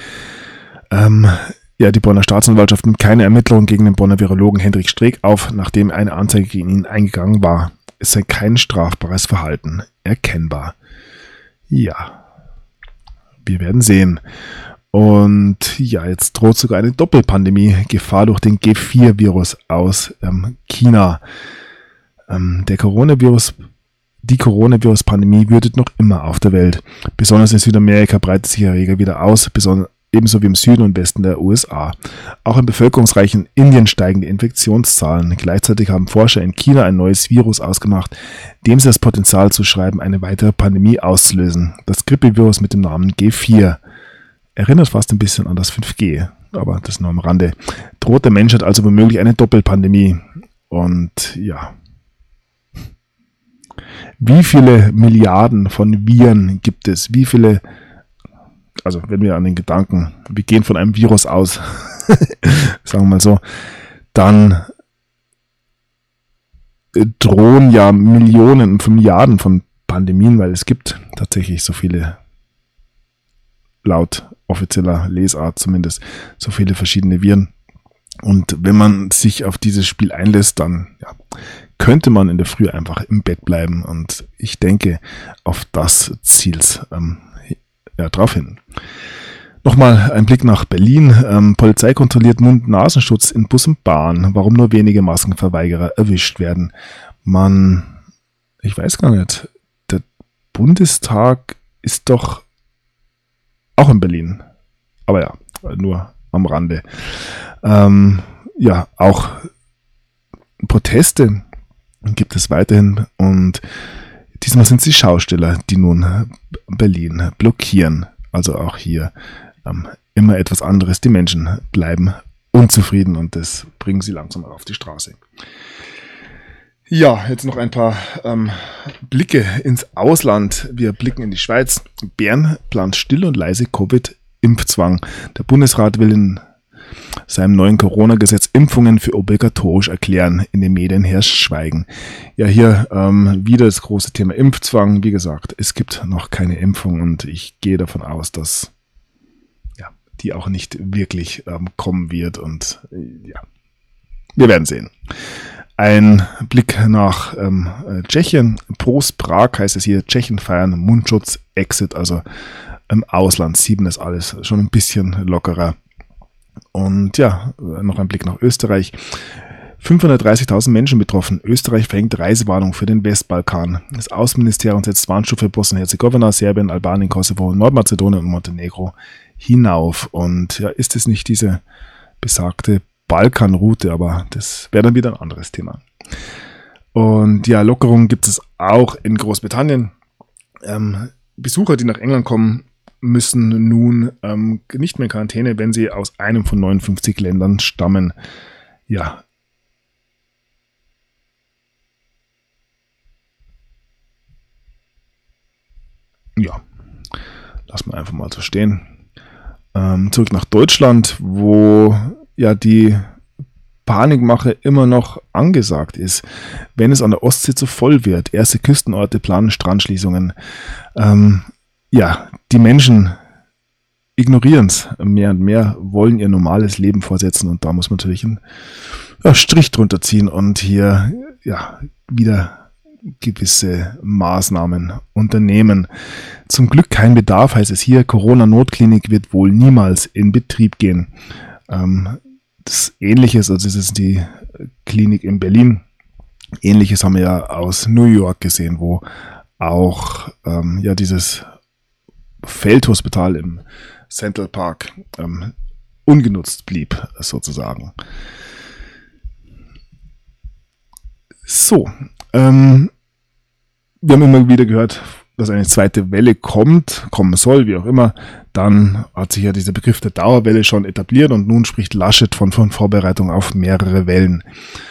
Die Bonner Staatsanwaltschaft nimmt keine Ermittlungen gegen den Bonner Virologen Hendrik Streeck auf, nachdem eine Anzeige gegen ihn eingegangen war. Es sei kein strafbares Verhalten erkennbar. Ja, wir werden sehen. Und ja, jetzt droht sogar eine Doppelpandemie, Gefahr durch den G4-Virus aus China. Die Coronavirus-Pandemie wütet noch immer auf der Welt. Besonders in Südamerika breitet sich der Erreger wieder aus, ebenso wie im Süden und Westen der USA. Auch im bevölkerungsreichen Indien steigen die Infektionszahlen. Gleichzeitig haben Forscher in China ein neues Virus ausgemacht, dem sie das Potenzial zuschreiben, eine weitere Pandemie auszulösen. Das Grippevirus mit dem Namen G4. Erinnert fast ein bisschen an das 5G, aber das nur am Rande. Droht der Menschheit also womöglich eine Doppelpandemie. Und ja, wie viele Milliarden von Viren gibt es? Also wenn wir an den Gedanken, wir gehen von einem Virus aus, sagen wir mal so, dann drohen ja Millionen von Milliarden von Pandemien, weil es gibt tatsächlich so viele, laut offizieller Lesart zumindest, so viele verschiedene Viren. Und wenn man sich auf dieses Spiel einlässt, dann könnte man in der Früh einfach im Bett bleiben. Und ich denke, auf das zielt's drauf hin. Nochmal ein Blick nach Berlin. Polizei kontrolliert Mund-Nasenschutz in Bus und Bahn. Warum nur wenige Maskenverweigerer erwischt werden? Ich weiß gar nicht, der Bundestag ist doch auch in Berlin. Aber ja, nur am Rande. Auch Proteste gibt es weiterhin und diesmal sind es die Schausteller, die nun Berlin blockieren. Also auch hier immer etwas anderes. Die Menschen bleiben unzufrieden und das bringen sie langsam auf die Straße. Ja, jetzt noch ein paar Blicke ins Ausland. Wir blicken in die Schweiz. Bern plant still und leise Covid-Impfzwang. Der Bundesrat will seinem neuen Corona-Gesetz Impfungen für obligatorisch erklären. In den Medien herrscht Schweigen. Ja, hier wieder das große Thema Impfzwang. Wie gesagt, es gibt noch keine Impfung und ich gehe davon aus, dass die auch nicht wirklich kommen wird. Und wir werden sehen. Ein Blick nach Tschechien. Post-Prag heißt es hier, Tschechen feiern Mundschutz, Exit, also im Ausland sieht das alles schon ein bisschen lockerer. Und ja, noch ein Blick nach Österreich. 530.000 Menschen betroffen. Österreich verhängt Reisewarnung für den Westbalkan. Das Außenministerium setzt Warnstufe für Bosnien-Herzegowina, Serbien, Albanien, Kosovo, Nordmazedonien und Montenegro hinauf. Und ja, ist es nicht diese besagte Balkanroute, aber das wäre dann wieder ein anderes Thema. Und ja, Lockerungen gibt es auch in Großbritannien. Besucher, die nach England kommen, müssen nun nicht mehr in Quarantäne, wenn sie aus einem von 59 Ländern stammen. Ja. Ja, lassen wir einfach mal so stehen. Zurück nach Deutschland, wo ja die Panikmache immer noch angesagt ist, wenn es an der Ostsee zu voll wird. Erste Küstenorte planen Strandschließungen. Die Menschen ignorieren es mehr und mehr, wollen ihr normales Leben fortsetzen und da muss man natürlich einen Strich drunter ziehen und hier wieder gewisse Maßnahmen unternehmen. Zum Glück kein Bedarf, heißt es hier. Corona-Notklinik wird wohl niemals in Betrieb gehen. Das Ähnliches, also es ist die Klinik in Berlin. Ähnliches haben wir ja aus New York gesehen, wo auch dieses Feldhospital im Central Park ungenutzt blieb, sozusagen. So, wir haben immer wieder gehört, dass eine zweite Welle kommen soll, wie auch immer. Dann hat sich ja dieser Begriff der Dauerwelle schon etabliert und nun spricht Laschet von Vorbereitung auf mehrere Wellen.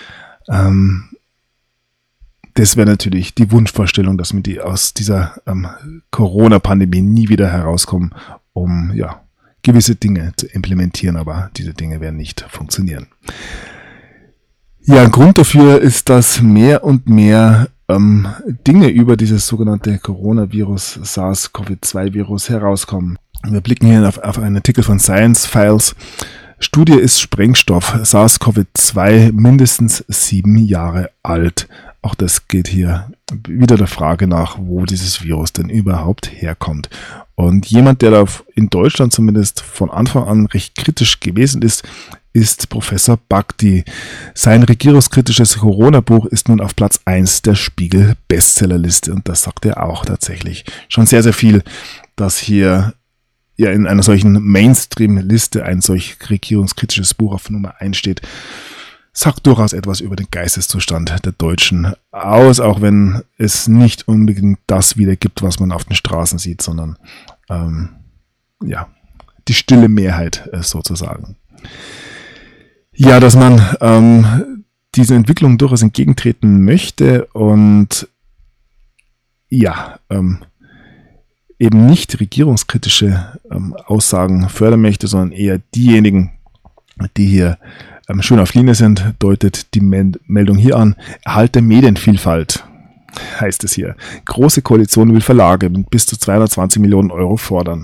Das wäre natürlich die Wunschvorstellung, dass wir aus dieser Corona-Pandemie nie wieder herauskommen, um gewisse Dinge zu implementieren, aber diese Dinge werden nicht funktionieren. Ja, ein Grund dafür ist, dass mehr und mehr Dinge über dieses sogenannte Coronavirus, SARS-CoV-2-Virus herauskommen. Wir blicken hier auf einen Artikel von Science Files. Studie ist Sprengstoff, SARS-CoV-2 mindestens 7 Jahre alt. Auch das geht hier wieder der Frage nach, wo dieses Virus denn überhaupt herkommt. Und jemand, der da in Deutschland zumindest von Anfang an recht kritisch gewesen ist Professor Bhakdi. Sein regierungskritisches Corona-Buch ist nun auf Platz 1 der Spiegel-Bestsellerliste und das sagt er auch tatsächlich. Schon sehr, sehr viel, dass hier in einer solchen Mainstream-Liste ein solch regierungskritisches Buch auf Nummer 1 steht, sagt durchaus etwas über den Geisteszustand der Deutschen aus, auch wenn es nicht unbedingt das wiedergibt, was man auf den Straßen sieht, sondern die stille Mehrheit sozusagen. Ja, dass man diese Entwicklung durchaus entgegentreten möchte und eben nicht regierungskritische Aussagen fördern möchte, sondern eher diejenigen, die hier schön auf Linie sind, deutet die Meldung hier an. Erhalt der Medienvielfalt, heißt es hier. Große Koalition will Verlage mit bis zu 220 Millionen Euro fördern.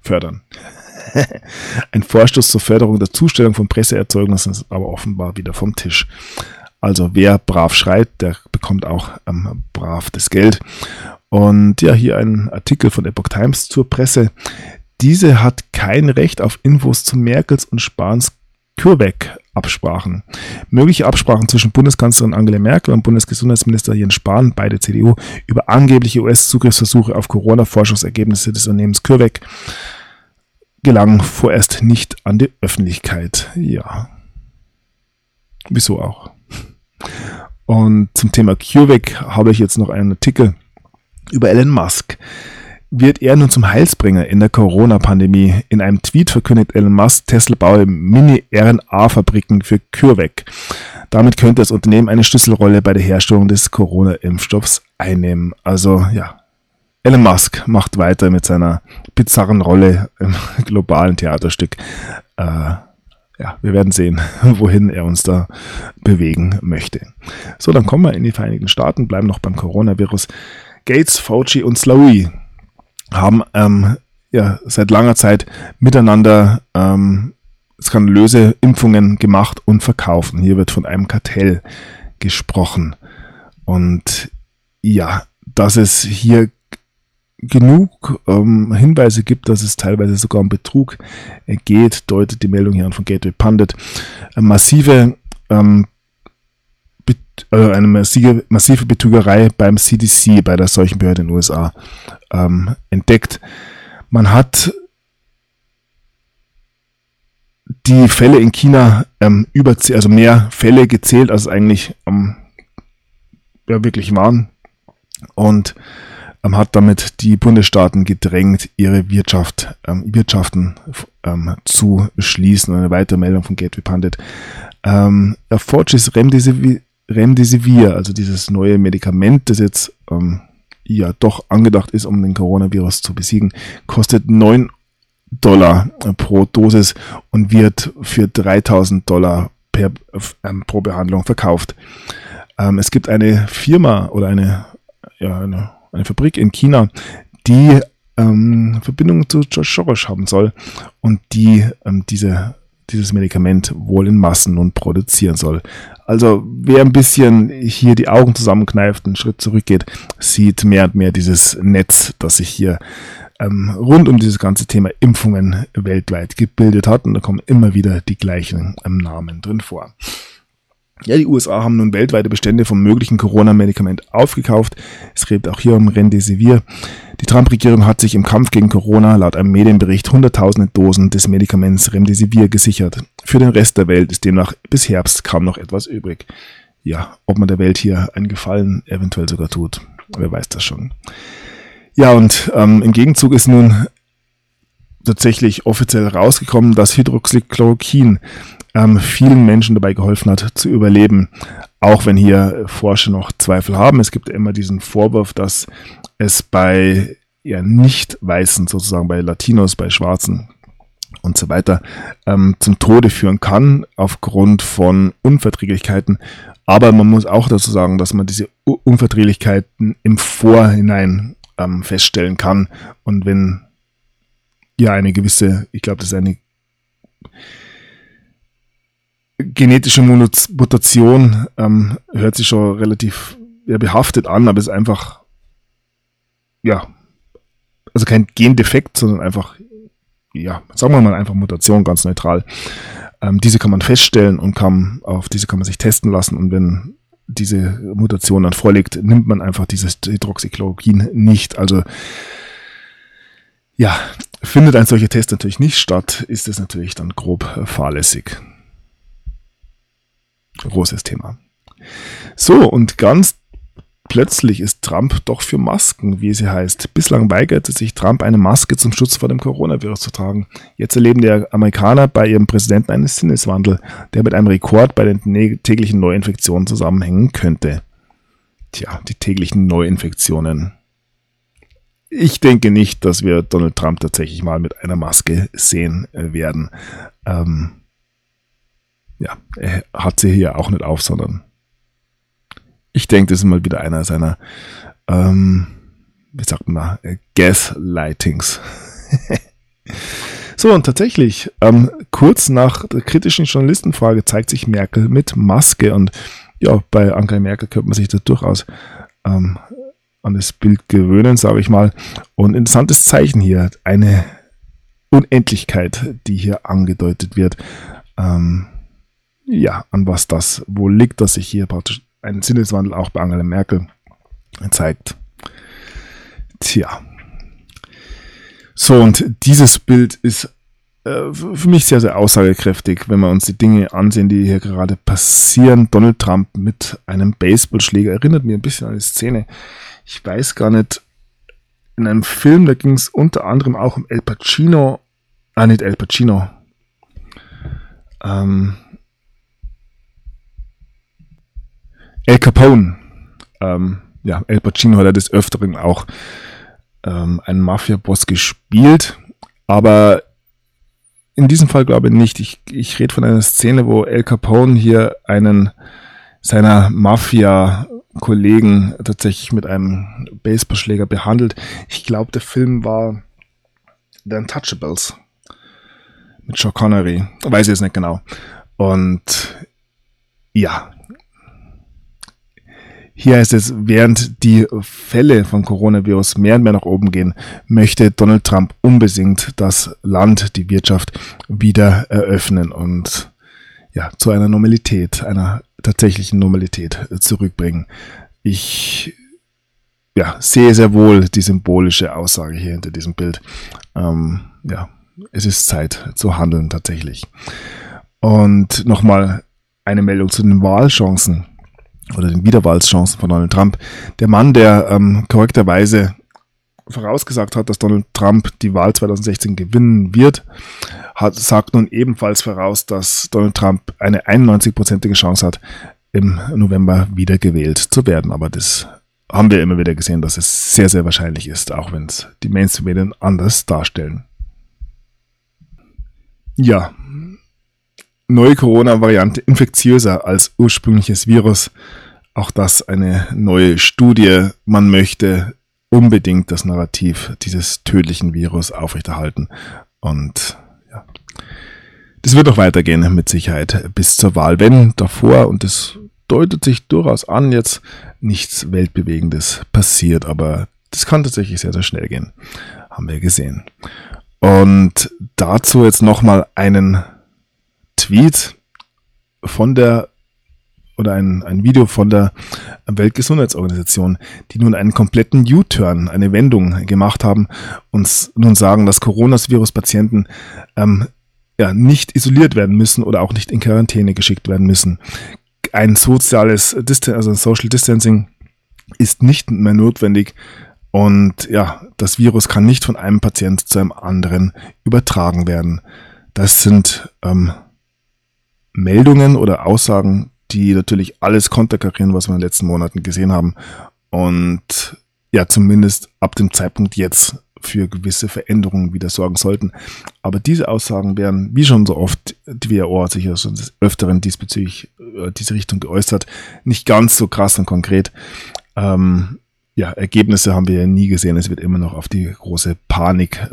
Ein Vorstoß zur Förderung der Zustellung von Presseerzeugnissen ist aber offenbar wieder vom Tisch. Also wer brav schreit, der bekommt auch brav das Geld. Und ja, hier ein Artikel von Epoch Times zur Presse. Diese hat kein Recht auf Infos zu Merkels und Spahns CureVac-Absprachen. Mögliche Absprachen zwischen Bundeskanzlerin Angela Merkel und Bundesgesundheitsminister Jens Spahn, beide CDU, über angebliche US-Zugriffsversuche auf Corona-Forschungsergebnisse des Unternehmens CureVac gelangen vorerst nicht an die Öffentlichkeit. Ja. Wieso auch? Und zum Thema CureVac habe ich jetzt noch einen Artikel über Elon Musk. Wird er nun zum Heilsbringer in der Corona-Pandemie? In einem Tweet verkündet Elon Musk, Tesla baue Mini-RNA-Fabriken für CureVac. Damit könnte das Unternehmen eine Schlüsselrolle bei der Herstellung des Corona-Impfstoffs einnehmen. Also ja, Elon Musk macht weiter mit seiner bizarren Rolle im globalen Theaterstück. ja, wir werden sehen, wohin er uns da bewegen möchte. So, dann kommen wir in die Vereinigten Staaten, bleiben noch beim Coronavirus. Gates, Fauci und Slaoui haben seit langer Zeit miteinander skandalöse Impfungen gemacht und verkauft. Und hier wird von einem Kartell gesprochen. Und ja, dass es hier genug Hinweise gibt, dass es teilweise sogar um Betrug geht, deutet die Meldung hier an von Gateway Pundit. Eine massive Betrügerei beim CDC, bei der Seuchenbehörde in den USA, entdeckt. Man hat die Fälle in China also mehr Fälle gezählt, als es eigentlich wirklich waren, und hat damit die Bundesstaaten gedrängt, ihre Wirtschaften zu schließen. Eine weitere Meldung von Gateway Pundit. Fauci's Remdesivir, also dieses neue Medikament, das jetzt doch angedacht ist, um den Coronavirus zu besiegen, kostet $9 pro Dosis und wird für $3.000 pro Behandlung verkauft. Es gibt eine Firma oder eine Fabrik in China, die Verbindungen zu George Soros haben soll und die dieses Medikament wohl in Massen nun produzieren soll. Also wer ein bisschen hier die Augen zusammenkneift, einen Schritt zurückgeht, sieht mehr und mehr dieses Netz, das sich hier rund um dieses ganze Thema Impfungen weltweit gebildet hat, und da kommen immer wieder die gleichen Namen drin vor. Ja, die USA haben nun weltweite Bestände vom möglichen Corona-Medikament aufgekauft. Es geht auch hier um Remdesivir. Die Trump-Regierung hat sich im Kampf gegen Corona laut einem Medienbericht hunderttausende Dosen des Medikaments Remdesivir gesichert. Für den Rest der Welt ist demnach bis Herbst kaum noch etwas übrig. Ja, ob man der Welt hier einen Gefallen eventuell sogar tut, wer weiß das schon. Ja, und im Gegenzug ist nun tatsächlich offiziell rausgekommen, dass Hydroxychloroquin vielen Menschen dabei geholfen hat zu überleben, auch wenn hier Forscher noch Zweifel haben. Es gibt ja immer diesen Vorwurf, dass es bei Nicht-Weißen, sozusagen bei Latinos, bei Schwarzen und so weiter, zum Tode führen kann aufgrund von Unverträglichkeiten. Aber man muss auch dazu sagen, dass man diese Unverträglichkeiten im Vorhinein feststellen kann. Und wenn eine gewisse, ich glaube, das ist eine genetische Mutation, hört sich schon relativ behaftet an, aber ist einfach, also kein Gendefekt, sondern einfach, sagen wir mal einfach Mutation, ganz neutral. Diese kann man feststellen und auf diese kann man sich testen lassen, und wenn diese Mutation dann vorliegt, nimmt man einfach dieses Hydroxychloroquin nicht. Also findet ein solcher Test natürlich nicht statt, ist es natürlich dann grob fahrlässig. Großes Thema. So, und ganz plötzlich ist Trump doch für Masken, wie sie heißt. Bislang weigerte sich Trump, eine Maske zum Schutz vor dem Coronavirus zu tragen. Jetzt erleben die Amerikaner bei ihrem Präsidenten einen Sinneswandel, der mit einem Rekord bei den täglichen Neuinfektionen zusammenhängen könnte. Tja, die täglichen Neuinfektionen. Ich denke nicht, dass wir Donald Trump tatsächlich mal mit einer Maske sehen werden. Er hat sie hier auch nicht auf, sondern ich denke, das ist mal wieder einer seiner, Gaslightings. So, und tatsächlich, kurz nach der kritischen Journalistenfrage zeigt sich Merkel mit Maske, und bei Angela Merkel könnte man sich da durchaus an das Bild gewöhnen, sage ich mal. Und interessantes Zeichen hier, eine Unendlichkeit, die hier angedeutet wird. An was das wohl liegt, dass sich hier praktisch ein Sinneswandel auch bei Angela Merkel zeigt. Tja. So, und dieses Bild ist für mich sehr, sehr aussagekräftig, wenn wir uns die Dinge ansehen, die hier gerade passieren. Donald Trump mit einem Baseballschläger erinnert mir ein bisschen an die Szene. Ich weiß gar nicht, in einem Film, da ging es unter anderem auch um El Pacino. Nicht El Pacino. El Capone. El Pacino hat ja des Öfteren auch einen Mafia-Boss gespielt, aber in diesem Fall glaube ich nicht. Ich rede von einer Szene, wo Al Capone hier einen seiner Mafia-Kollegen tatsächlich mit einem Baseballschläger behandelt. Ich glaube, der Film war The Untouchables mit Sean Connery. Weiß ich jetzt nicht genau. Und ja, hier heißt es, während die Fälle von Coronavirus mehr und mehr nach oben gehen, möchte Donald Trump unbedingt das Land, die Wirtschaft wieder eröffnen und ja, zu einer Normalität, einer tatsächlichen Normalität zurückbringen. Ich sehe sehr wohl die symbolische Aussage hier hinter diesem Bild. Es ist Zeit zu handeln tatsächlich. Und nochmal eine Meldung zu den Wahlchancen oder den Wiederwahlchancen von Donald Trump. Der Mann, der korrekterweise vorausgesagt hat, dass Donald Trump die Wahl 2016 gewinnen wird, sagt nun ebenfalls voraus, dass Donald Trump eine 91%ige Chance hat, im November wieder gewählt zu werden. Aber das haben wir immer wieder gesehen, dass es sehr, sehr wahrscheinlich ist, auch wenn es die Mainstream-Medien anders darstellen. Ja, neue Corona-Variante infektiöser als ursprüngliches Virus. Auch das eine neue Studie. Man möchte unbedingt das Narrativ dieses tödlichen Virus aufrechterhalten. Und ja, das wird auch weitergehen mit Sicherheit bis zur Wahl. Wenn davor, und das deutet sich durchaus an, jetzt nichts Weltbewegendes passiert. Aber das kann tatsächlich sehr, sehr schnell gehen. Haben wir gesehen. Und dazu jetzt nochmal einen Tweet von ein Video von der Weltgesundheitsorganisation, die nun einen kompletten U-Turn, eine Wendung gemacht haben und nun sagen, dass Coronavirus-Patienten nicht isoliert werden müssen oder auch nicht in Quarantäne geschickt werden müssen. Ein Social Distancing ist nicht mehr notwendig. Und ja, das Virus kann nicht von einem Patient zu einem anderen übertragen werden. Das sind Meldungen oder Aussagen, die natürlich alles konterkarieren, was wir in den letzten Monaten gesehen haben. Und ja, zumindest ab dem Zeitpunkt jetzt für gewisse Veränderungen wieder sorgen sollten. Aber diese Aussagen werden, wie schon so oft, die WHO hat sich ja schon des Öfteren diesbezüglich diese Richtung geäußert, nicht ganz so krass und konkret. Ergebnisse haben wir ja nie gesehen. Es wird immer noch auf die große Panik,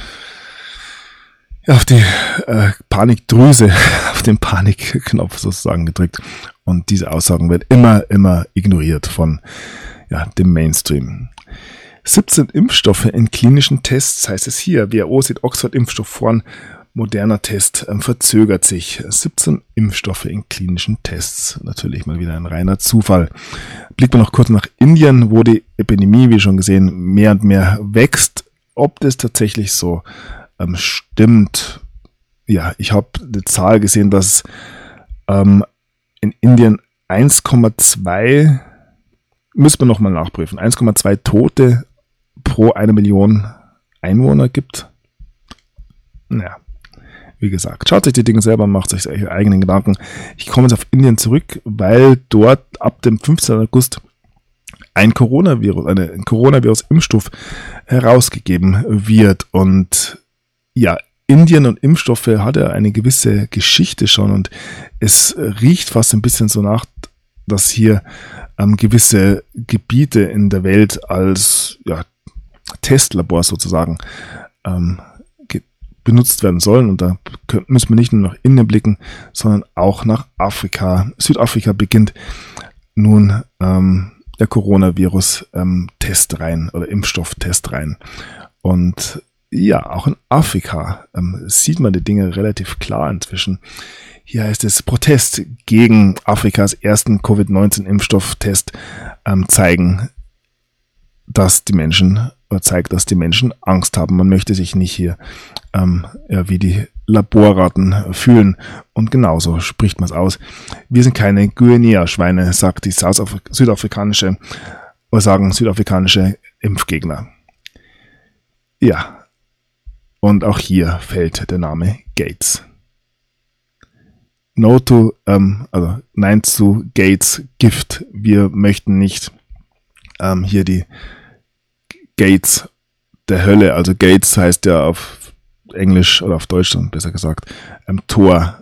auf die Panikdrüse, auf den Panikknopf sozusagen gedrückt. Und diese Aussagen werden immer ignoriert von dem Mainstream. 17 Impfstoffe in klinischen Tests, heißt es hier. WHO sieht Oxford-Impfstoff voran. Moderner Test verzögert sich. 17 Impfstoffe in klinischen Tests. Natürlich mal wieder ein reiner Zufall. Blicken wir noch kurz nach Indien, wo die Epidemie, wie schon gesehen, mehr und mehr wächst. Ob das tatsächlich so stimmt. Ja, ich habe eine Zahl gesehen, dass in Indien 1,2, müssen wir nochmal nachprüfen, 1,2 Tote pro 1 Million Einwohner gibt. Naja, wie gesagt, schaut euch die Dinge selber an, macht euch eure eigenen Gedanken. Ich komme jetzt auf Indien zurück, weil dort ab dem 15. August ein Coronavirus-Impfstoff herausgegeben wird. Und ja, Indien und Impfstoffe hat ja eine gewisse Geschichte schon und es riecht fast ein bisschen so nach, dass hier gewisse Gebiete in der Welt als Testlabor sozusagen benutzt werden sollen. Und da müssen wir nicht nur nach Indien blicken, sondern auch nach Afrika. Südafrika beginnt nun der Coronavirus-Test rein oder Impfstofftest rein. Und ja, auch in Afrika sieht man die Dinge relativ klar inzwischen. Hier heißt es, Protest gegen Afrikas ersten Covid-19-Impfstofftest zeigt, dass die Menschen Angst haben. Man möchte sich nicht hier wie die Laborratten fühlen. Und genauso spricht man es aus. Wir sind keine Guinea-Schweine, sagt die südafrikanische Impfgegner. Ja. Und auch hier fällt der Name Gates. Nein zu Gates Gift. Wir möchten nicht hier die Gates der Hölle, also Gates heißt ja auf Englisch oder auf Deutsch dann besser gesagt, Tor.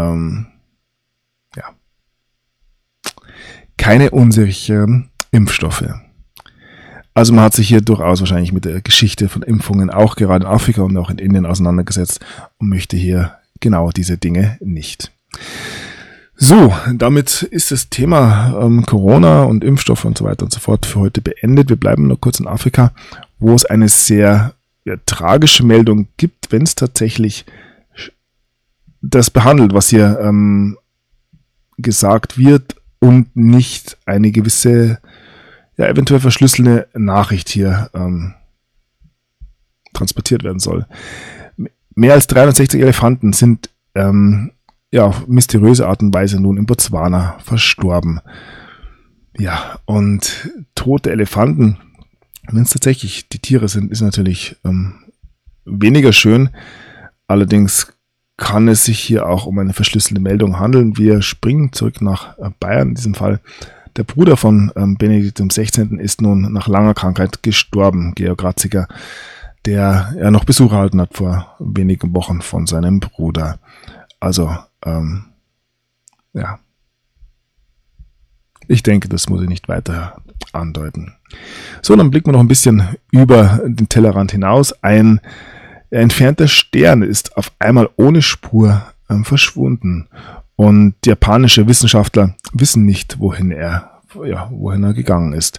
Keine unsicheren Impfstoffe. Also man hat sich hier durchaus wahrscheinlich mit der Geschichte von Impfungen auch gerade in Afrika und auch in Indien auseinandergesetzt und möchte hier genau diese Dinge nicht. So, damit ist das Thema Corona und Impfstoffe und so weiter und so fort für heute beendet. Wir bleiben noch kurz in Afrika, wo es eine sehr tragische Meldung gibt, wenn es tatsächlich das behandelt, was hier gesagt wird und nicht eine gewisse, eventuell verschlüsselte Nachricht hier transportiert werden soll. Mehr als 360 Elefanten sind auf mysteriöse Art und Weise nun in Botswana verstorben. Ja, und tote Elefanten, wenn es tatsächlich die Tiere sind, ist natürlich weniger schön. Allerdings kann es sich hier auch um eine verschlüsselte Meldung handeln. Wir springen zurück nach Bayern in diesem Fall. Der Bruder von Benedikt XVI. Ist nun nach langer Krankheit gestorben, Georg Ratzinger, der noch Besuch erhalten hat vor wenigen Wochen von seinem Bruder. Also, ich denke, das muss ich nicht weiter andeuten. So, dann blicken wir noch ein bisschen über den Tellerrand hinaus. Ein entfernter Stern ist auf einmal ohne Spur verschwunden. Und die japanische Wissenschaftler wissen nicht, wohin er gegangen ist.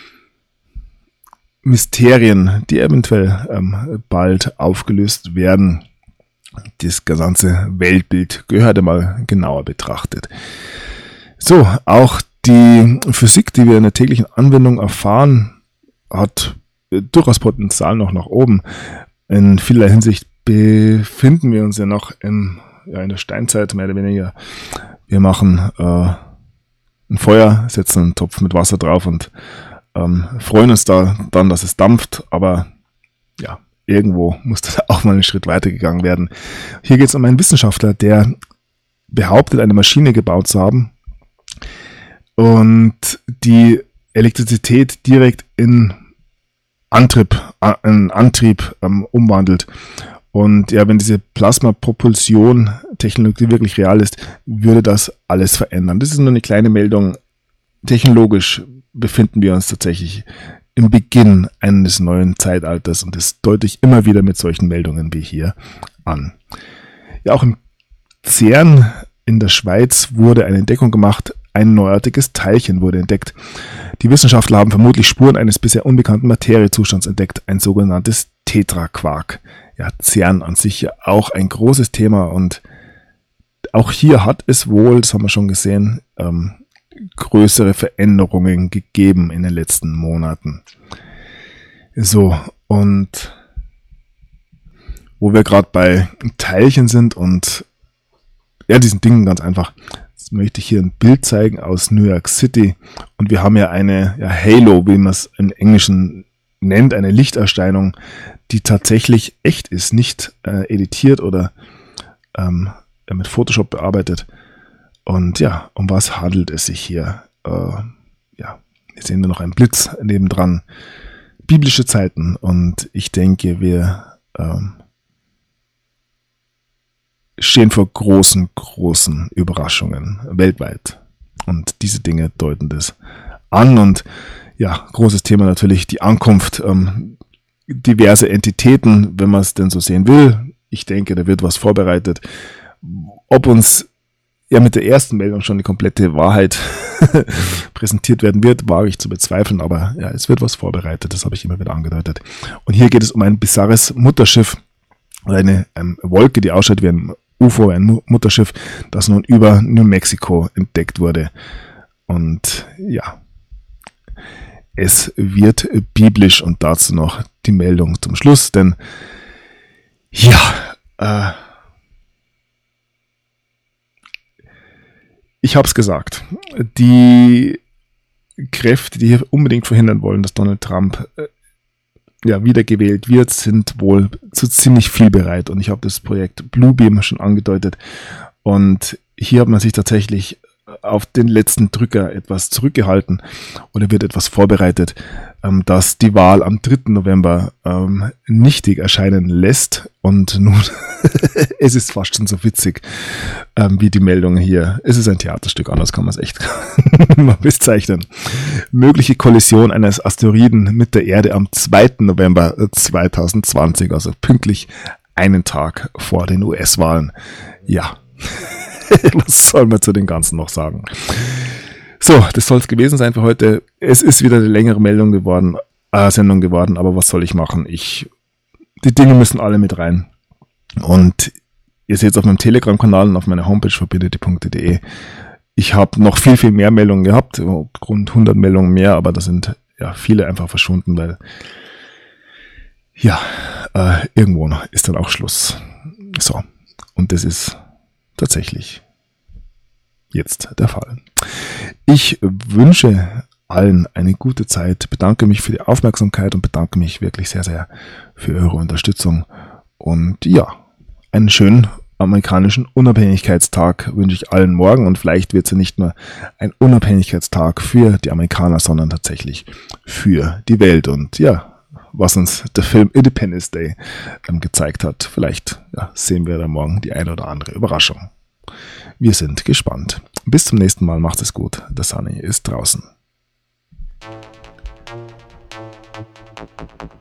Mysterien, die eventuell bald aufgelöst werden. Das ganze Weltbild gehört einmal genauer betrachtet. So, auch die Physik, die wir in der täglichen Anwendung erfahren, hat durchaus Potenzial noch nach oben. In vieler Hinsicht befinden wir uns ja noch in der Steinzeit, mehr oder weniger. Wir machen ein Feuer, setzen einen Topf mit Wasser drauf und freuen uns dann, dass es dampft, aber irgendwo muss das auch mal einen Schritt weitergegangen werden. Hier geht es um einen Wissenschaftler, der behauptet, eine Maschine gebaut zu haben und die Elektrizität direkt in Antrieb umwandelt. Und wenn diese Plasmapropulsion-Technologie wirklich real ist, würde das alles verändern. Das ist nur eine kleine Meldung. Technologisch befinden wir uns tatsächlich im Beginn eines neuen Zeitalters und das deute ich immer wieder mit solchen Meldungen wie hier an. Ja, auch im CERN in der Schweiz wurde eine Entdeckung gemacht. Ein neuartiges Teilchen wurde entdeckt. Die Wissenschaftler haben vermutlich Spuren eines bisher unbekannten Materiezustands entdeckt, ein sogenanntes Tetraquark. Ja, CERN an sich ja auch ein großes Thema und auch hier hat es wohl, das haben wir schon gesehen, größere Veränderungen gegeben in den letzten Monaten. So, und wo wir gerade bei Teilchen sind und diesen Dingen ganz einfach, jetzt möchte ich hier ein Bild zeigen aus New York City und wir haben ja eine Halo, wie man es im Englischen nennt, eine Lichterscheinung, die tatsächlich echt ist, nicht editiert oder mit Photoshop bearbeitet. Und um was handelt es sich hier? Hier sehen wir noch einen Blitz nebendran. Biblische Zeiten und ich denke, wir stehen vor großen Überraschungen weltweit. Und diese Dinge deuten das an. Und großes Thema natürlich die Ankunft diverse Entitäten, wenn man es denn so sehen will. Ich denke, da wird was vorbereitet. Ob uns mit der ersten Meldung schon die komplette Wahrheit präsentiert werden wird, wage ich zu bezweifeln, aber es wird was vorbereitet, das habe ich immer wieder angedeutet. Und hier geht es um ein bizarres Mutterschiff, oder eine Wolke, die ausschaut wie ein UFO, ein Mutterschiff, das nun über New Mexico entdeckt wurde. Und es wird biblisch und dazu noch die Meldung zum Schluss, denn ich habe es gesagt, die Kräfte, die hier unbedingt verhindern wollen, dass Donald Trump wiedergewählt wird, sind wohl zu ziemlich viel bereit. Und ich habe das Projekt Bluebeam schon angedeutet. Und hier hat man sich tatsächlich auf den letzten Drücker etwas zurückgehalten oder wird etwas vorbereitet, das die Wahl am 3. November nichtig erscheinen lässt. Und nun, es ist fast schon so witzig wie die Meldung hier. Es ist ein Theaterstück, anders kann man es echt mal bezeichnen. Mögliche Kollision eines Asteroiden mit der Erde am 2. November 2020, also pünktlich einen Tag vor den US-Wahlen. Ja, was soll man zu den Ganzen noch sagen? So, das soll es gewesen sein für heute. Es ist wieder eine längere Sendung geworden, aber was soll ich machen? Die Dinge müssen alle mit rein. Und ihr seht es auf meinem Telegram-Kanal und auf meiner Homepage verbindete.de. Ich habe noch viel, viel mehr Meldungen gehabt, rund 100 Meldungen mehr, aber da sind ja viele einfach verschwunden, weil ja, irgendwo ist dann auch Schluss. So, und das ist tatsächlich jetzt der Fall. Ich wünsche allen eine gute Zeit, bedanke mich für die Aufmerksamkeit und bedanke mich wirklich sehr, sehr für eure Unterstützung. Und ja, einen schönen amerikanischen Unabhängigkeitstag wünsche ich allen morgen, und vielleicht wird es ja nicht nur ein Unabhängigkeitstag für die Amerikaner, sondern tatsächlich für die Welt. Und ja, was uns der Film Independence Day gezeigt hat. Vielleicht sehen wir da morgen die eine oder andere Überraschung. Wir sind gespannt. Bis zum nächsten Mal. Macht es gut. Der Sunny ist draußen.